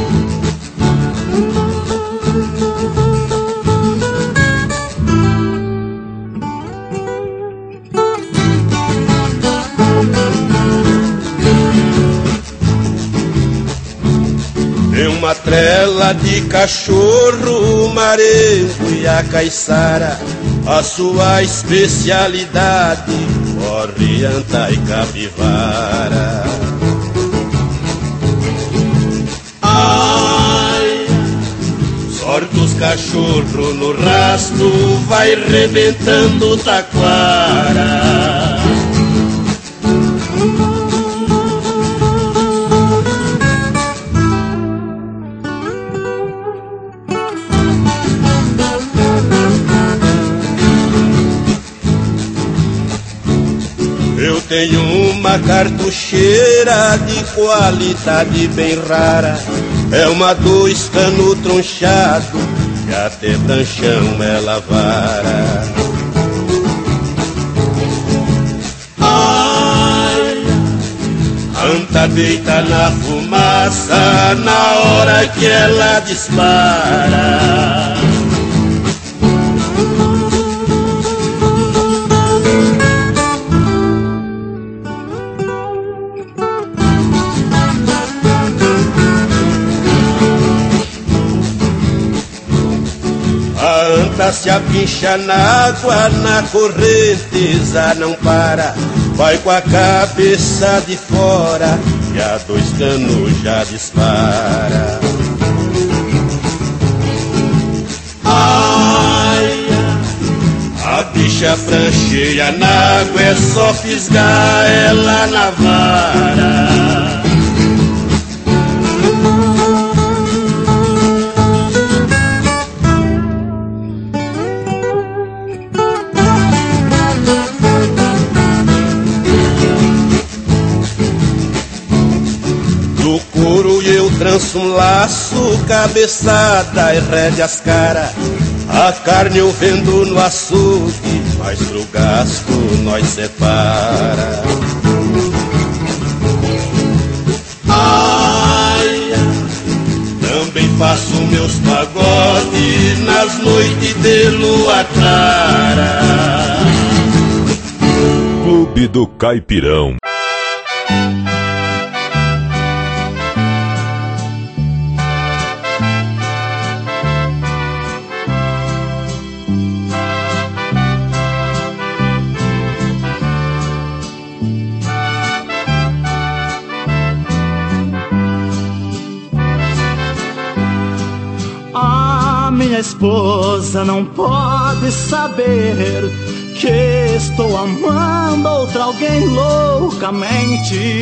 Uma trela de cachorro, o marengo e a caiçara, a sua especialidade, orienta e capivara. Ai, sorte os cachorros no rastro, vai rebentando taquara. Tenho uma cartucheira de qualidade bem rara, é uma dois cano tronchado, que até pranchão ela vara. Ai, anta deita na fumaça, na hora que ela dispara. se apincha na água, na correnteza não para. Vai com a cabeça de fora e a dois canos já dispara. Ai, a bicha prancheia na água, é só fisgar ela na vara. Do couro eu tranço um laço, cabeçada e rédeas cara. A carne eu vendo no açougue, mas pro gasto nós separa. Ai, também faço meus pagodes nas noites de lua clara. Clube do Caipirão. Minha esposa não pode saber que estou amando outra alguém loucamente,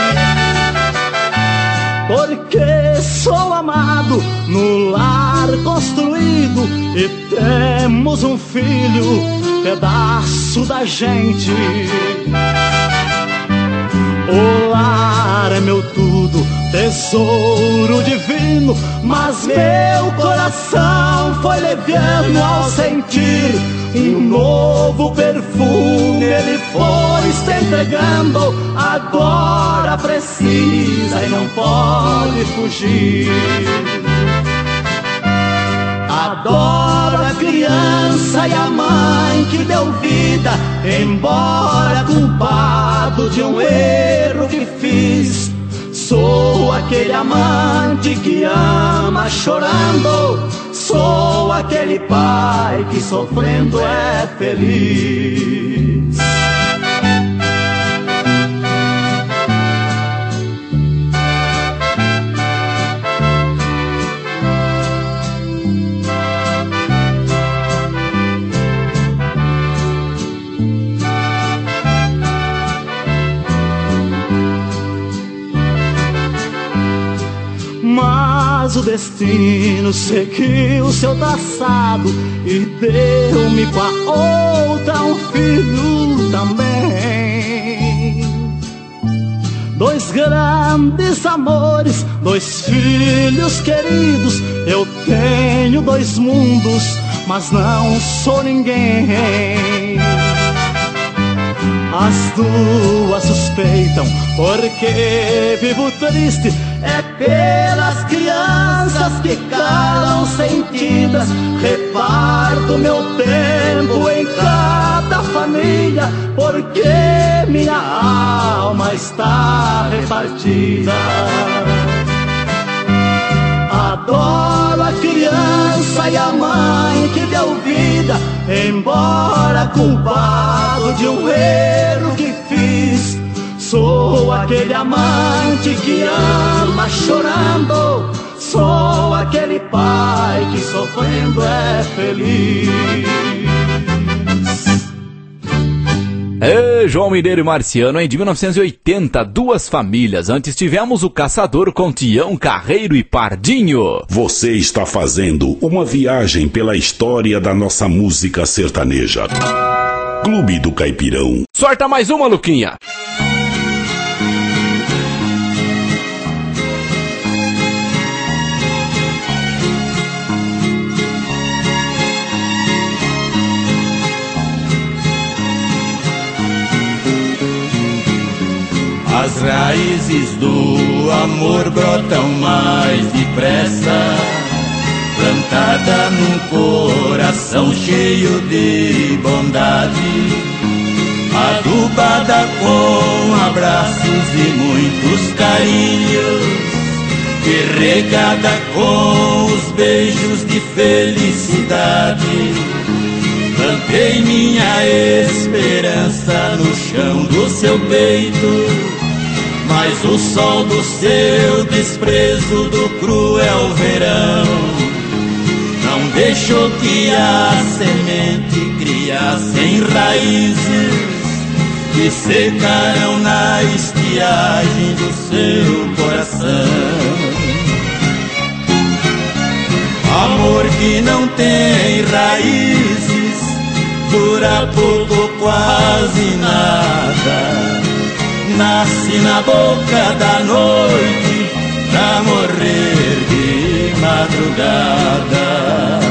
porque sou amado no lar construído e temos um filho, pedaço da gente. O lar é meu tudo, tesouro divino, mas meu coração foi leviano ao sentir um novo perfume. Ele foi se entregando, agora precisa e não pode fugir. Adoro a criança e a mãe que deu vida, embora culpado de um erro que fiz. Sou aquele amante que ama chorando, sou aquele pai que sofrendo é feliz. Mas o destino seguiu seu traçado e deu-me com a outra um filho também. Dois grandes amores, dois filhos queridos. Eu tenho dois mundos, mas não sou ninguém. As duas suspeitam porque vivo triste. É pelas crianças que calam sentidas. Reparto meu tempo em cada família, porque minha alma está repartida. Adoro a criança e a mãe que deu vida, embora culpado de um erro que fiz. Sou aquele amante que ama chorando, sou aquele pai que sofrendo é feliz. Ê, João Mineiro e Marciano, em de mil novecentos e oitenta, Duas Famílias. Antes tivemos o Caçador com Tião, Carreiro e Pardinho. Você está fazendo uma viagem pela história da nossa música sertaneja. Clube do Caipirão. Sorta mais uma, Luquinha. As raízes do amor brotam mais depressa, plantada num coração cheio de bondade, adubada com abraços e muitos carinhos, e regada com os beijos de felicidade. Guardei minha esperança no chão do seu peito, mas o sol do seu desprezo do cruel verão não deixou que a semente criasse em raízes que secarão na estiagem do seu coração. Amor que não tem raízes dura pouco, quase nada. Nasce na boca da noite pra morrer de madrugada.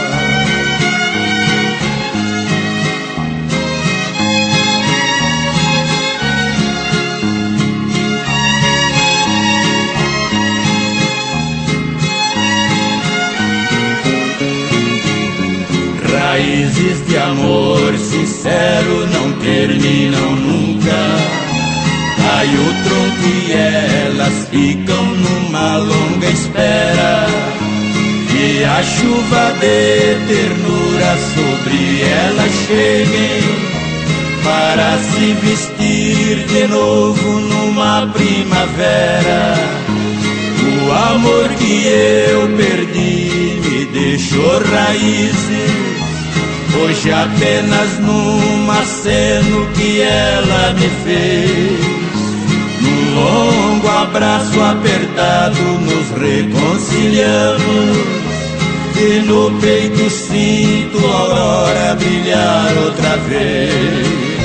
Raízes de amor sincero não terminam nunca. Cai o tronco e elas ficam numa longa espera que a chuva de ternura sobre elas cheguem para se vestir de novo numa primavera. O amor que eu perdi me deixou raízes, hoje apenas num aceno que ela me fez. Num longo abraço apertado nos reconciliamos, e no peito sinto a aurora brilhar outra vez.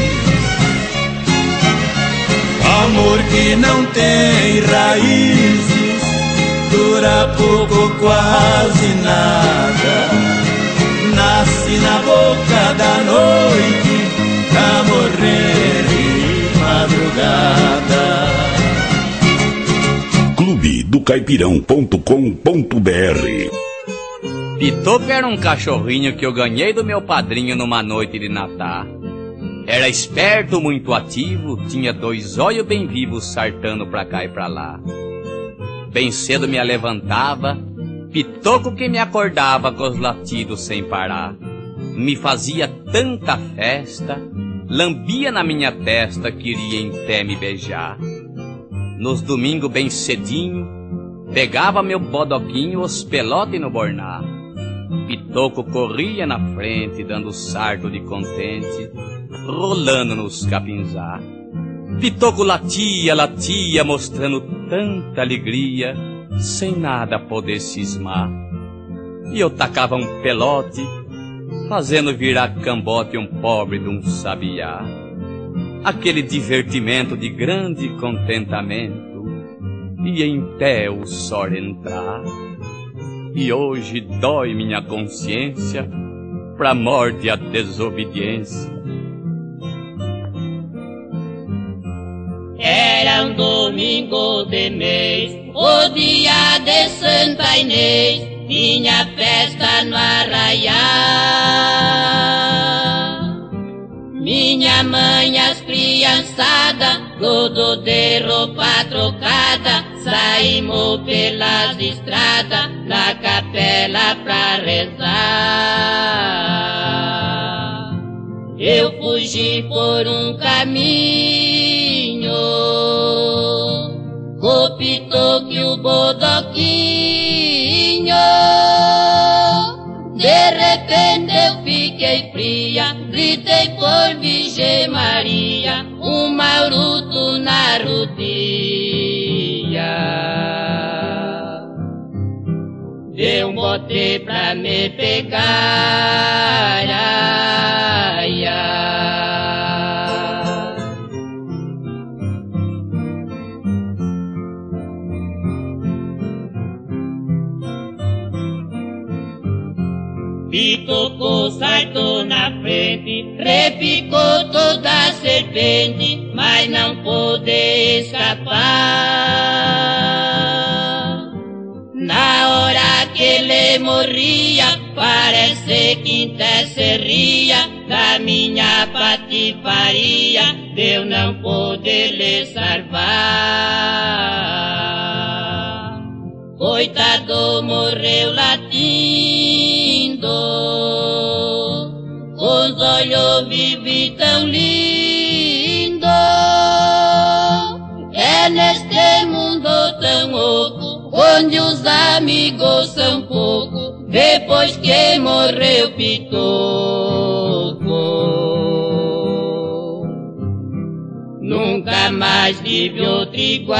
Amor que não tem raízes dura pouco, quase nada. Nasce na boca da noite pra morrer de madrugada. clube do caipirão ponto com ponto br. Pitoco era um cachorrinho que eu ganhei do meu padrinho numa noite de Natal. Era esperto, muito ativo, tinha dois olhos bem vivos sartando pra cá e pra lá. Bem cedo me levantava, Pitoco que me acordava com os latidos sem parar. Me fazia tanta festa, lambia na minha testa, queria em pé me beijar. Nos domingos bem cedinho, pegava meu bodoquinho, os pelotes no bornar. Pitoco corria na frente, dando sarto de contente, rolando nos capinzá. Pitoco latia, latia, mostrando tanta alegria, sem nada poder cismar. E eu tacava um pelote, fazendo virar cambote um pobre de um sabiá. Aquele divertimento de grande contentamento, e em pé o sol entrar. E hoje dói minha consciência, pra morte a desobediência. Era um domingo de mês, o dia de Santa Inês, tinha festa no arraial. Minha mãe, as criançadas, tudo de roupa trocada, saímos pelas estradas, na capela pra rezar. Eu fugi por um caminho, com o Pitoco e o bodoquinho. De repente eu fiquei fria, gritei por Virgem Maria, um mauruto na rodia. Deu um bote pra me pegar, ai, ai. Pitoco saltou na frente, repicou toda a serpente, mas não pôde escapar. Na hora que ele morria, parece que até se ria da minha patifaria, de eu não poder lhe salvar. Coitado morreu latindo, com os eu vivi tão lindo. É neste mundo tão oco, onde os amigos são pouco, depois que morreu Pitoco. Nunca mais tive outro igual.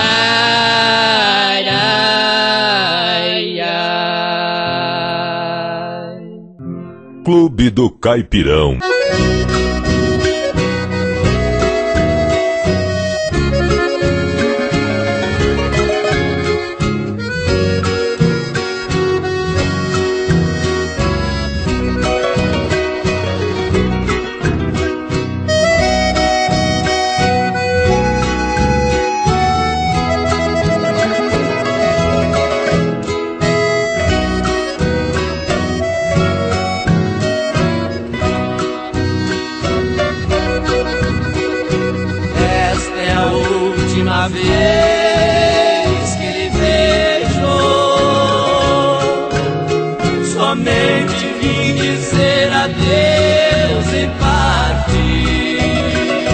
Ai, ai. Clube do Caipirão. Vez que lhe vejo, somente vim dizer adeus e partir.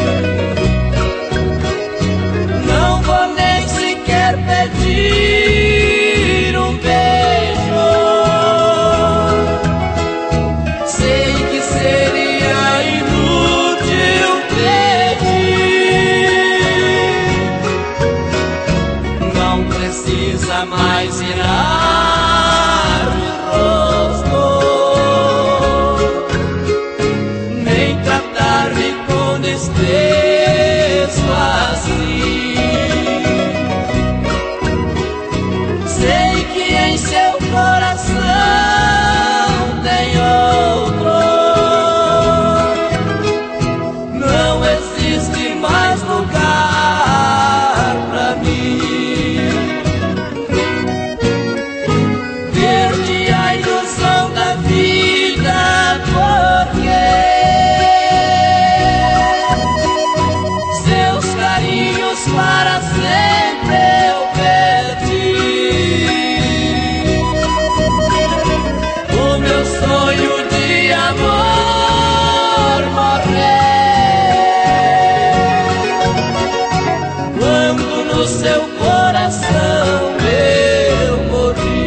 Não vou nem sequer pedir um beijo. Sei que seria inútil precisa mais virar-me o rosto, nem tratar-me com desprezo assim. Sei que em seu coração tem outro, não existe mais lugar pra mim. Para sempre eu perdi o meu sonho de amor morrer quando no seu coração eu morri.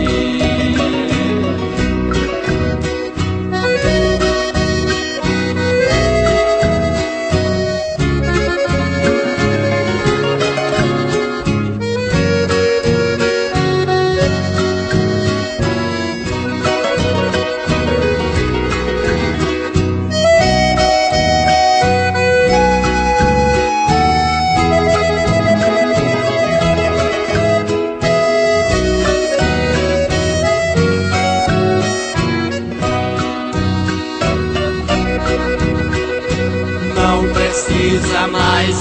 Precisa mais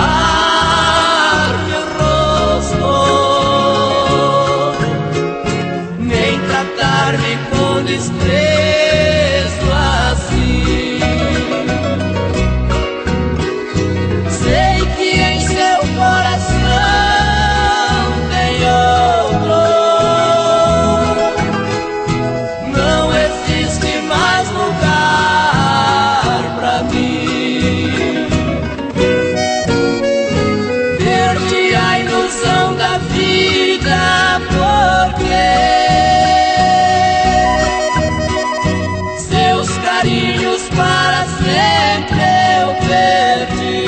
virar meu rosto, nem tratar-me com desprezo assim. Sei que em seu coração tem outro, não existe mais lugar pra mim. Da vida, porque seus carinhos para sempre eu perdi.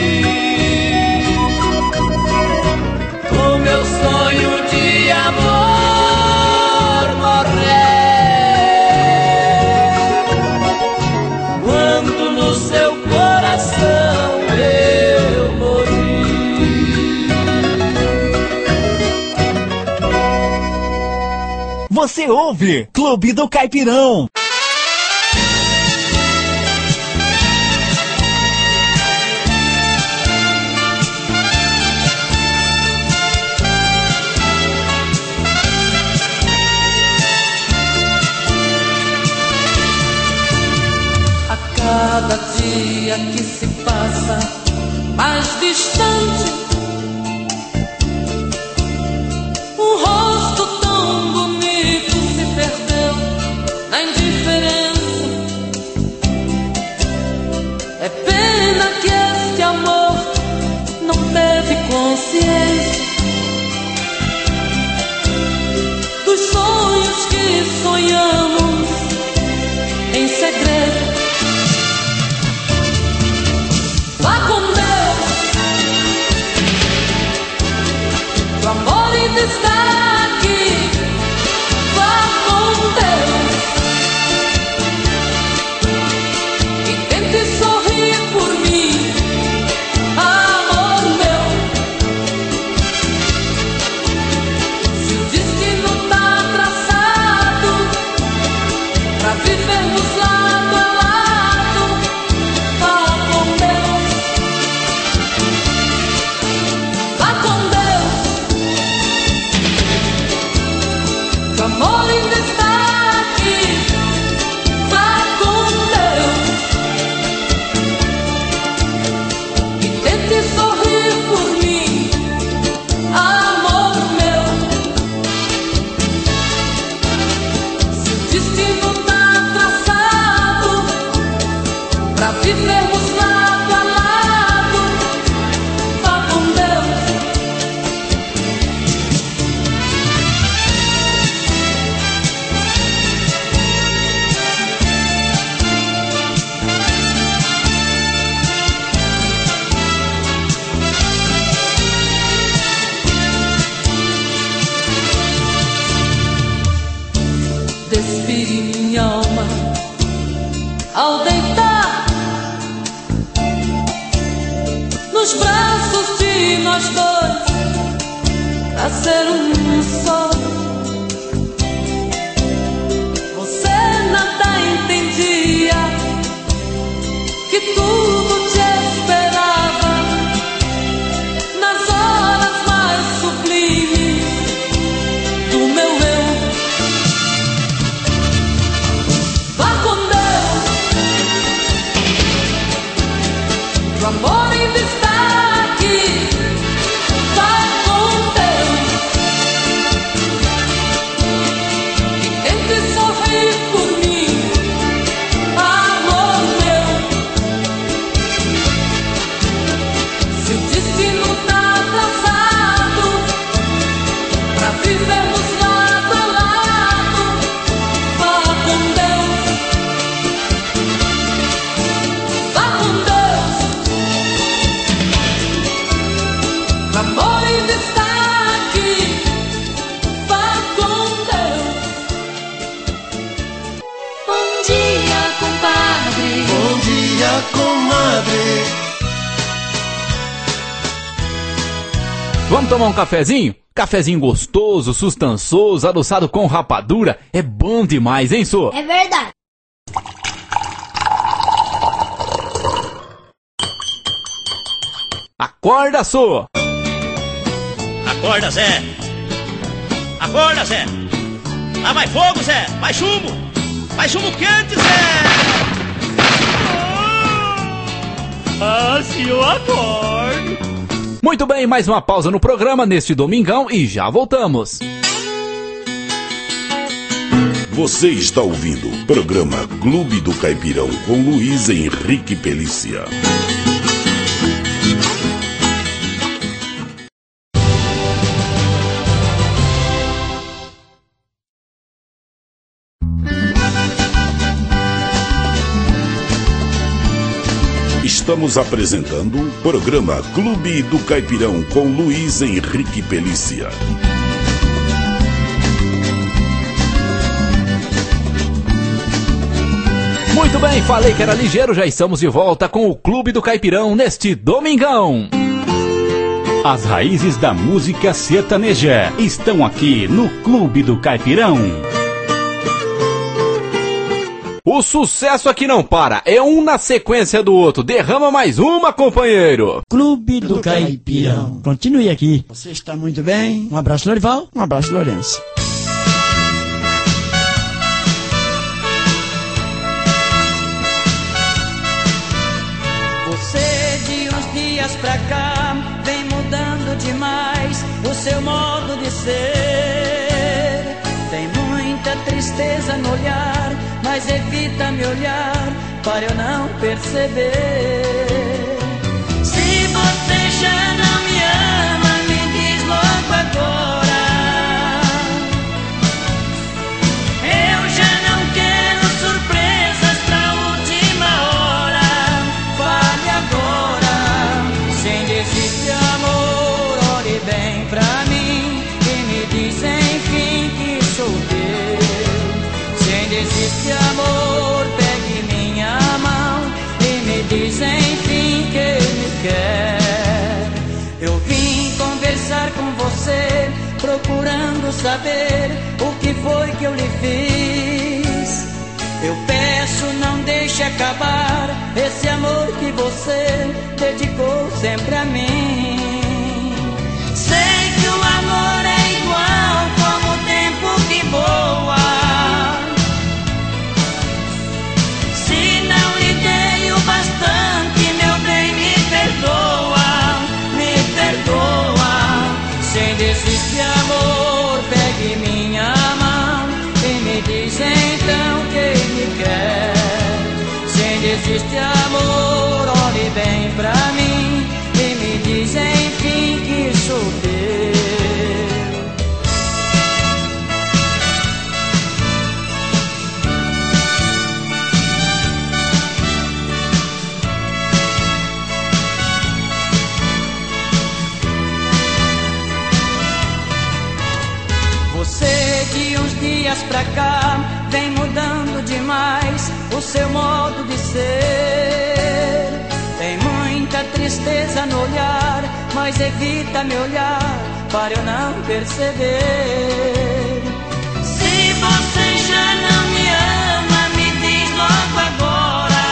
O meu sonho de amor morrer quando no seu coração eu morri. Você ouve Clube do Caipirão. A cada dia que se passa mais distante, um rosto tão bonito se perdeu na indiferença. nos braços de nós dois, pra ser um só. Você nada entendia, que tudo te esperava nas horas mais sublimes do meu eu. Vá com Deus, o amor ainda está aqui. Vá com Deus e tente sorrir por mim, amor meu. Se o destino tá traçado pra vivermos lado a lado, vá com Deus, vá com Deus. O amor ainda está aqui, vá com Deus. Bom dia, compadre. Bom dia, comadre. Vamos tomar um cafezinho? Cafezinho gostoso, sustançoso, adoçado com rapadura. É bom demais, hein, Sô? É verdade. Acorda, Sô! Acorda, Zé! Acorda, Zé! Ah, mais fogo, Zé! Mais chumbo! Mais chumbo quente, Zé! Ah, se eu acordo. Muito bem, mais uma pausa no programa neste domingão e já voltamos. Você está ouvindo o programa Clube do Caipirão com Luiz Henrique Pelícia. Estamos apresentando o programa Clube do Caipirão com Luiz Henrique Pelícia. Muito bem, falei que era ligeiro, já estamos de volta com o Clube do Caipirão neste domingão. As raízes da música sertaneja estão aqui no Clube do Caipirão. O sucesso aqui não para, é um na sequência do outro. Derrama mais uma, companheiro. Clube do Caipirão. Continue aqui. Você está muito bem. Um abraço, Lorival. Um abraço, Lourenço. Você de uns dias pra cá vem mudando demais o seu modo de ser. Tem muita tristeza no olhar, mas evita me olhar para eu não perceber. Se você já não me ama, me diz logo agora. Eu já não quero surpresas pra última hora. Fale agora, sem desistir, amor, olhe bem pra mim e me diz enfim que sou teu. Sem desistir, amor, pegue minha mão e me diz enfim que me quer. Eu vim conversar com você, procurando saber o que foi que eu lhe fiz. Eu peço, não deixe acabar esse amor que você dedicou sempre a mim. Sei que o amor é igual como o tempo que voa. Se não lhe dei o bastante, meu bem, me perdoa, me perdoa. Sem desistir, amor, pegue minha mão e me diz então quem me quer. Sem desistir, amor, olhe bem pra mim e me diz enfim que sou teu. Você de uns dias pra cá vem mudando demais o seu modo de ser. Tem muita tristeza tristeza no olhar, mas evita me olhar para eu não perceber. Se você já não me ama, me diz logo agora.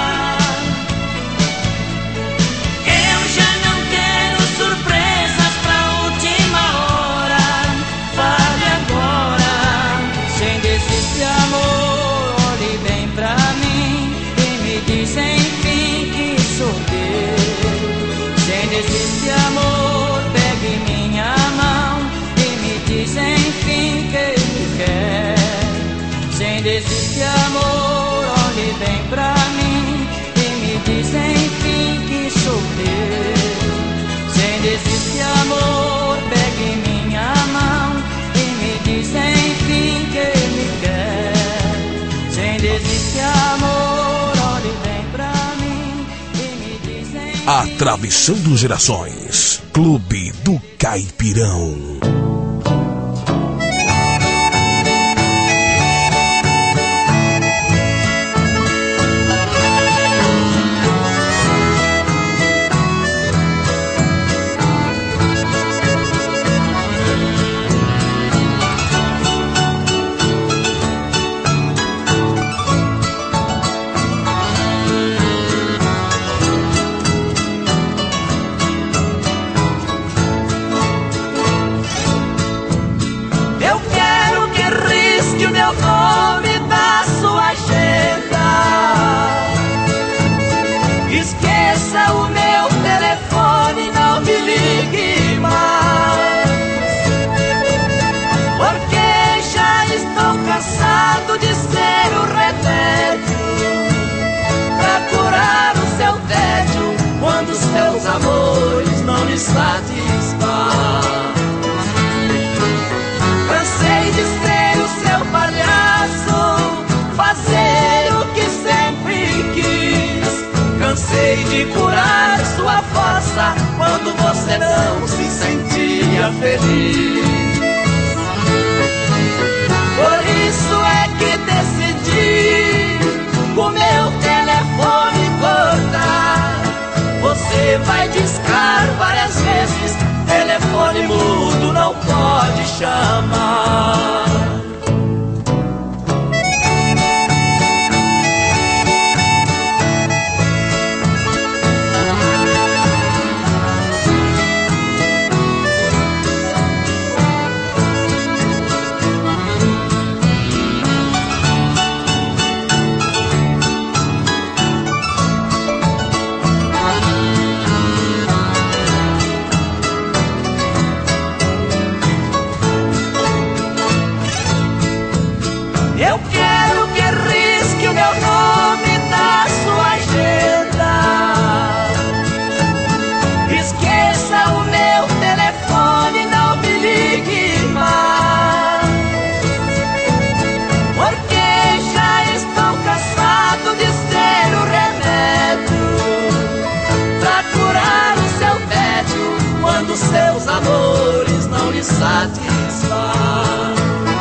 Eu já não quero surpresas pra última hora. Fale agora, sem desistir, amor, olhe bem pra mim e me diz enfim que sou teu. Sem desistir, amor, pegue minha mão e me diz enfim que me quer. Sem desistir, amor, olhe bem pra mim e me diz enfim que sou teu. Sem desistir, amor, pegue minha mão e me diz enfim que me quer. Sem desistir, amor, olhe bem pra mim e me diz enfim. Atravessando gerações, Clube do Caipirão. Eu quero que risque o meu nome da sua agenda. Esqueça o meu telefone, não me ligue mais, porque já estou cansado de ser o remédio pra curar o seu tédio quando os seus amores não lhe satisfazem. Cansei de ser o seu palhaço, fazer o que sempre quis. Cansei de curar sua fossa quando você não se sentia feliz. Por isso é que decidi com meu telefone cortar. Você vai discar várias vezes, telefone mudo não pode chamar. Eu quero que risque o meu nome da sua agenda. Esqueça o meu telefone, não me ligue mais, porque já estou cansado de ser o remédio pra curar o seu tédio quando seus amores não lhe satisfazem.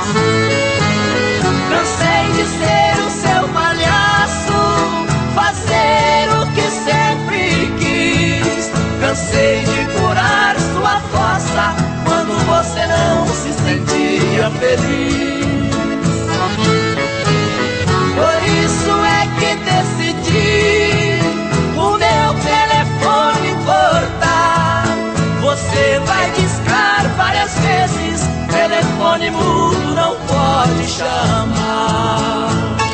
Cansei de ser o seu palhaço, fazer o que sempre quis. Cansei de curar sua fossa quando você não se sentia feliz. Por isso é que decidi o meu telefone cortar. Você vai discar várias vezes, telefone mudo não pode chamar.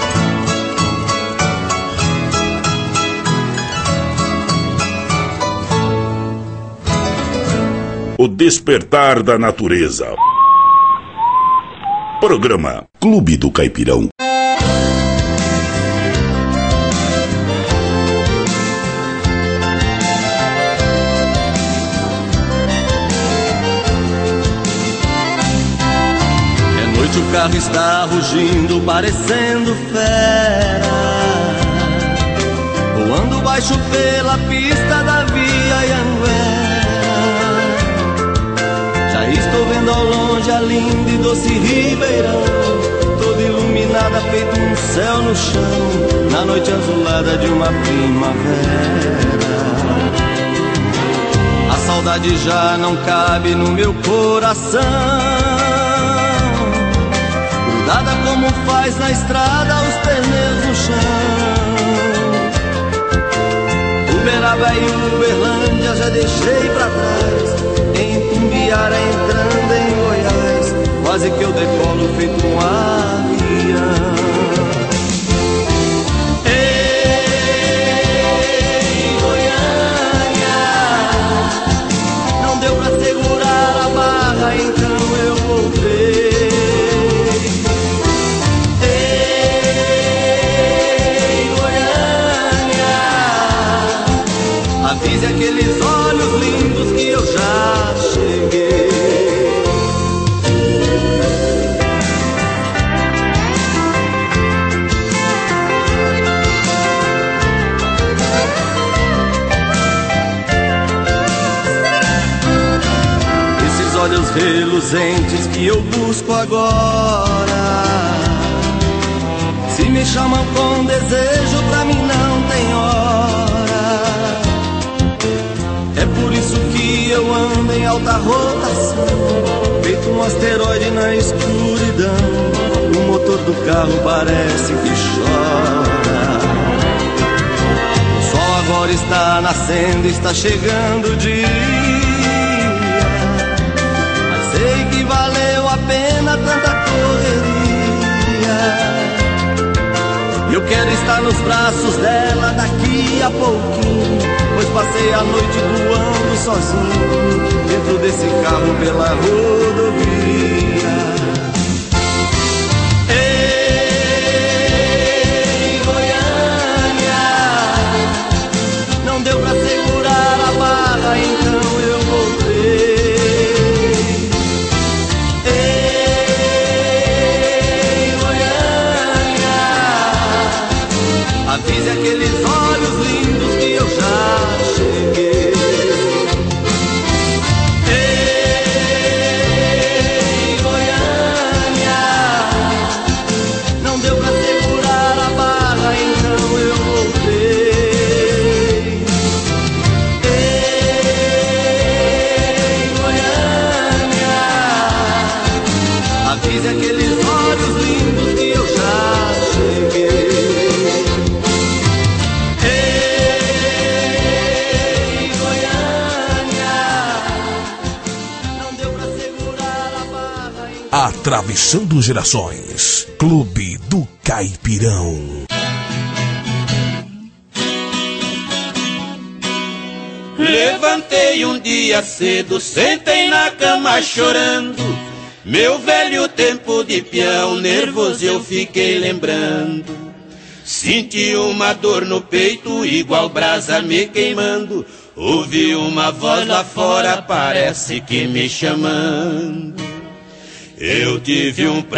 O despertar da natureza. Programa Clube do Caipirão. O carro está rugindo, parecendo fera, voando baixo pela pista da Via Anhanguera. Já estou vendo ao longe a linda e doce Ribeirão, toda iluminada, feito um céu no chão, na noite azulada de uma primavera. saudade já não cabe no meu coração. Grudada como faz na estrada os pneus no chão. Uberaba e Uberlândia já deixei pra trás. Em Tumbiara entrando em Goiás, quase que eu decolo feito um avião. Então eu voltei. Ei, Goiânia, avise aqueles olhos lindos que eu já cheguei. Olhos reluzentes que eu busco agora, se me chamam com desejo, pra mim não tem hora. É por isso que eu ando em alta rotação, feito um asteroide na escuridão. O motor do carro parece que chora. O sol agora está nascendo, está chegando o dia. Sei que valeu a pena tanta correria. Eu quero estar nos braços dela daqui a pouquinho, pois passei a noite voando sozinho dentro desse carro pela rodovia. Ei, Goiânia, não deu pra segurar a barra, então eu voltei. Avise aqueles olhos lindos que eu já cheguei. Ei, Goiânia, não deu pra segurar a barra, então eu voltei. Ei, Goiânia, avise aqueles olhos lindos que eu já cheguei. Atravessando gerações, Clube do Caipirão. Levantei um dia cedo, sentei na cama chorando. Meu velho tempo de peão, nervoso eu fiquei lembrando. Senti uma dor no peito, igual brasa me queimando. Ouvi uma voz lá fora, parece que me chamando. Eu tive um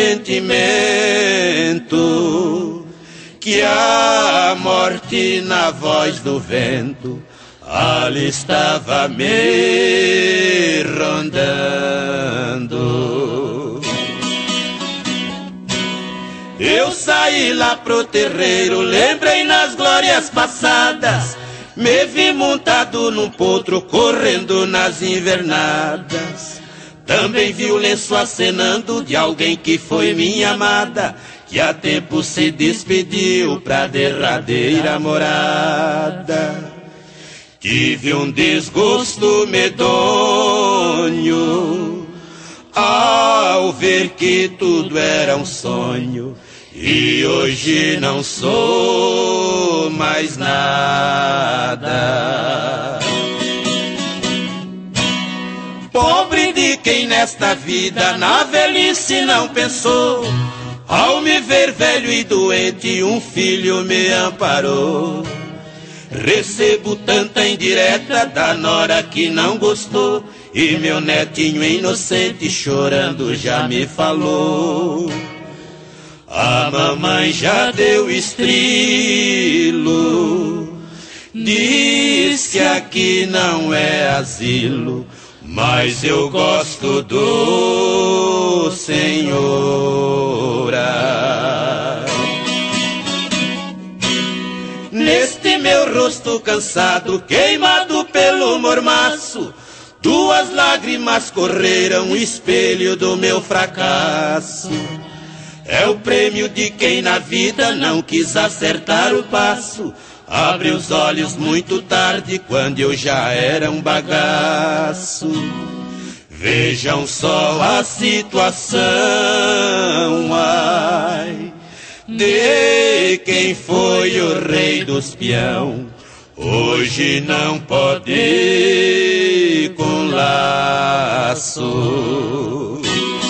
pressentimento que a morte na voz do vento ali estava me rondando. Eu saí lá pro terreiro, lembrei nas glórias passadas, me vi montado num potro correndo nas invernadas. Também vi o lenço acenando de alguém que foi minha amada, que há tempo se despediu pra derradeira morada. Tive um desgosto medonho ao ver que tudo era um sonho, e hoje não sou mais nada. Pobre de quem nesta vida na velhice não pensou, ao me ver velho e doente um filho me amparou. Recebo tanta indireta da nora que não gostou, e meu netinho inocente chorando já me falou. A mamãe já deu estrilo, diz que aqui não é asilo, mas eu gosto do Senhora. Neste meu rosto cansado, queimado pelo mormaço, duas lágrimas correram, espelho do meu fracasso. É o prêmio de quem na vida não quis acertar o passo. Abre os olhos muito tarde, quando eu já era um bagaço. Vejam só a situação, ai, de quem foi o rei dos peão. Hoje não pode ir com laço.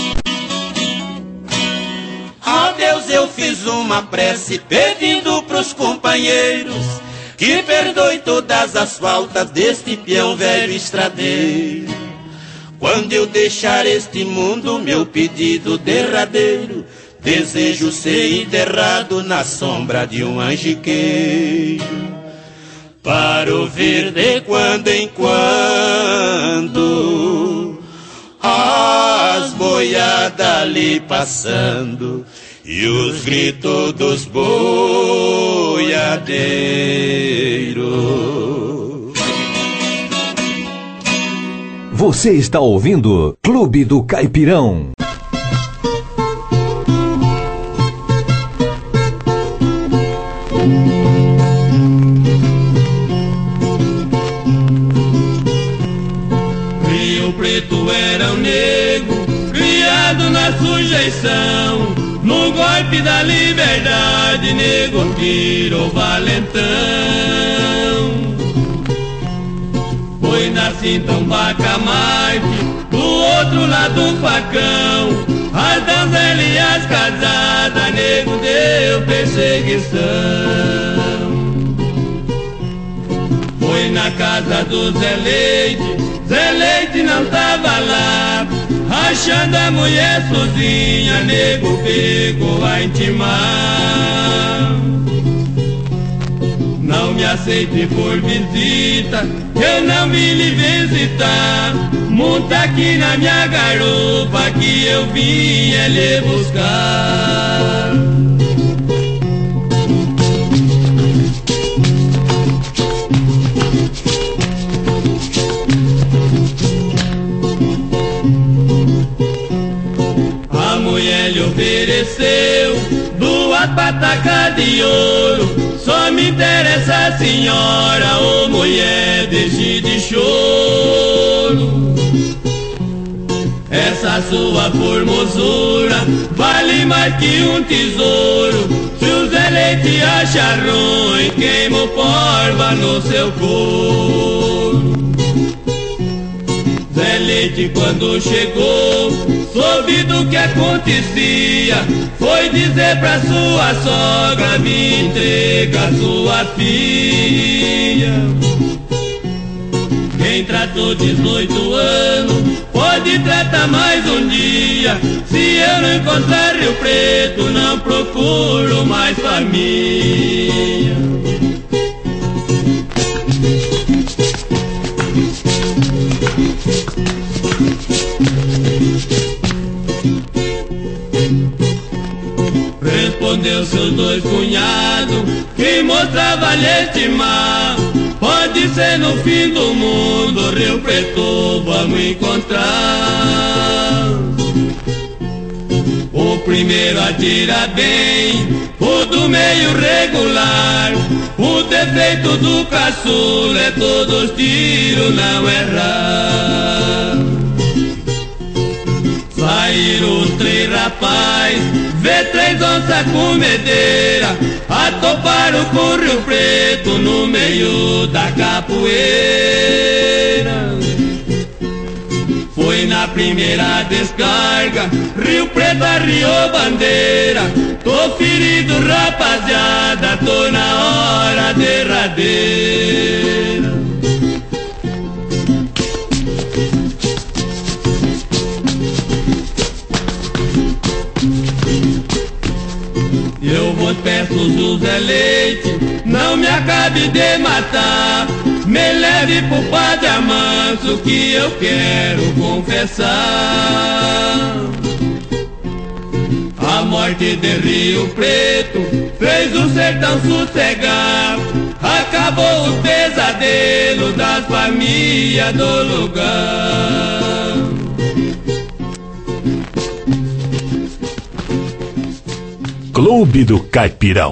A Deus eu fiz uma prece pedindo pros companheiros que perdoe todas as faltas deste peão velho estradeiro. Quando eu deixar este mundo, meu pedido derradeiro, desejo ser enterrado na sombra de um angiqueiro, para ouvir de quando em quando as boiadas ali passando e os gritos dos boiadeiros. Você está ouvindo Clube do Caipirão. Rio Preto era um nego, criado na sujeição, no golpe da liberdade, nego virou valentão. Foi nascido então Bacamarte, do outro lado um facão, as donzelas e as casadas, nego deu perseguição. Foi na casa do Zé Leite, Zé Leite não tava lá, achando a mulher sozinha, nego pegou a intimar. Não me aceite por visita, eu não vim lhe visitar. Monta aqui na minha garupa que eu vim é lhe buscar. A mulher lhe ofereceu duas patacas de ouro. Só me interessa a senhora, ô oh, mulher, deixe de choro. Essa sua formosura vale mais que um tesouro. Se o Zé Leite achar ruim, queima o porva no seu couro. Zé Leite quando chegou, soube do que acontecia, foi dizer pra sua sogra, me entrega sua filha. Quem tratou dezoito anos, pode tratar mais um dia. Se eu não encontrar Rio Preto, não procuro mais família. Respondeu seus dois cunhados, que mostrava lhe estimar. Pode ser no fim do mundo, Rio Preto vamos encontrar. O primeiro atira bem, o do meio regular. O defeito do caçula é todos tiros não errar. Saíram os três rapaz, vê três onças comedeira, atoparam com Rio Preto no meio da capoeira. Foi na primeira descarga, Rio Preto arriou bandeira. Tô ferido, rapaziada, tô na hora derradeira. Eu vos peço, José Leite, não me acabe de matar. Me leve pro Padre Amanso que eu quero confessar. A morte de Rio Preto fez o sertão sossegar. A acabou os pesadelos das famílias do lugar. Clube do Caipirão.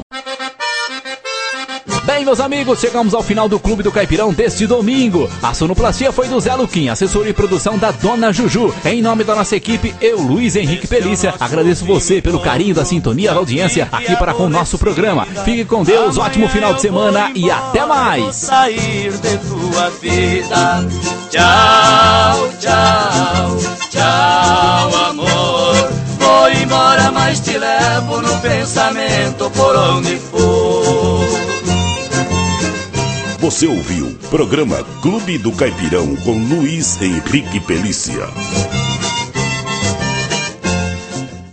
Bem, meus amigos, chegamos ao final do Clube do Caipirão deste domingo. A sonoplastia foi do Zé Luquim, assessoria e produção da Dona Juju. Em nome da nossa equipe, eu, Luiz Henrique Pelícia, agradeço você pelo carinho da sintonia da audiência aqui para com o nosso programa. Fique com Deus, ótimo final de semana e até mais. Sair de tua vida. Tchau, tchau, tchau, amor. Vou embora, mas te levo no pensamento por onde for. Você ouviu programa Clube do Caipirão com Luiz Henrique Pelícia.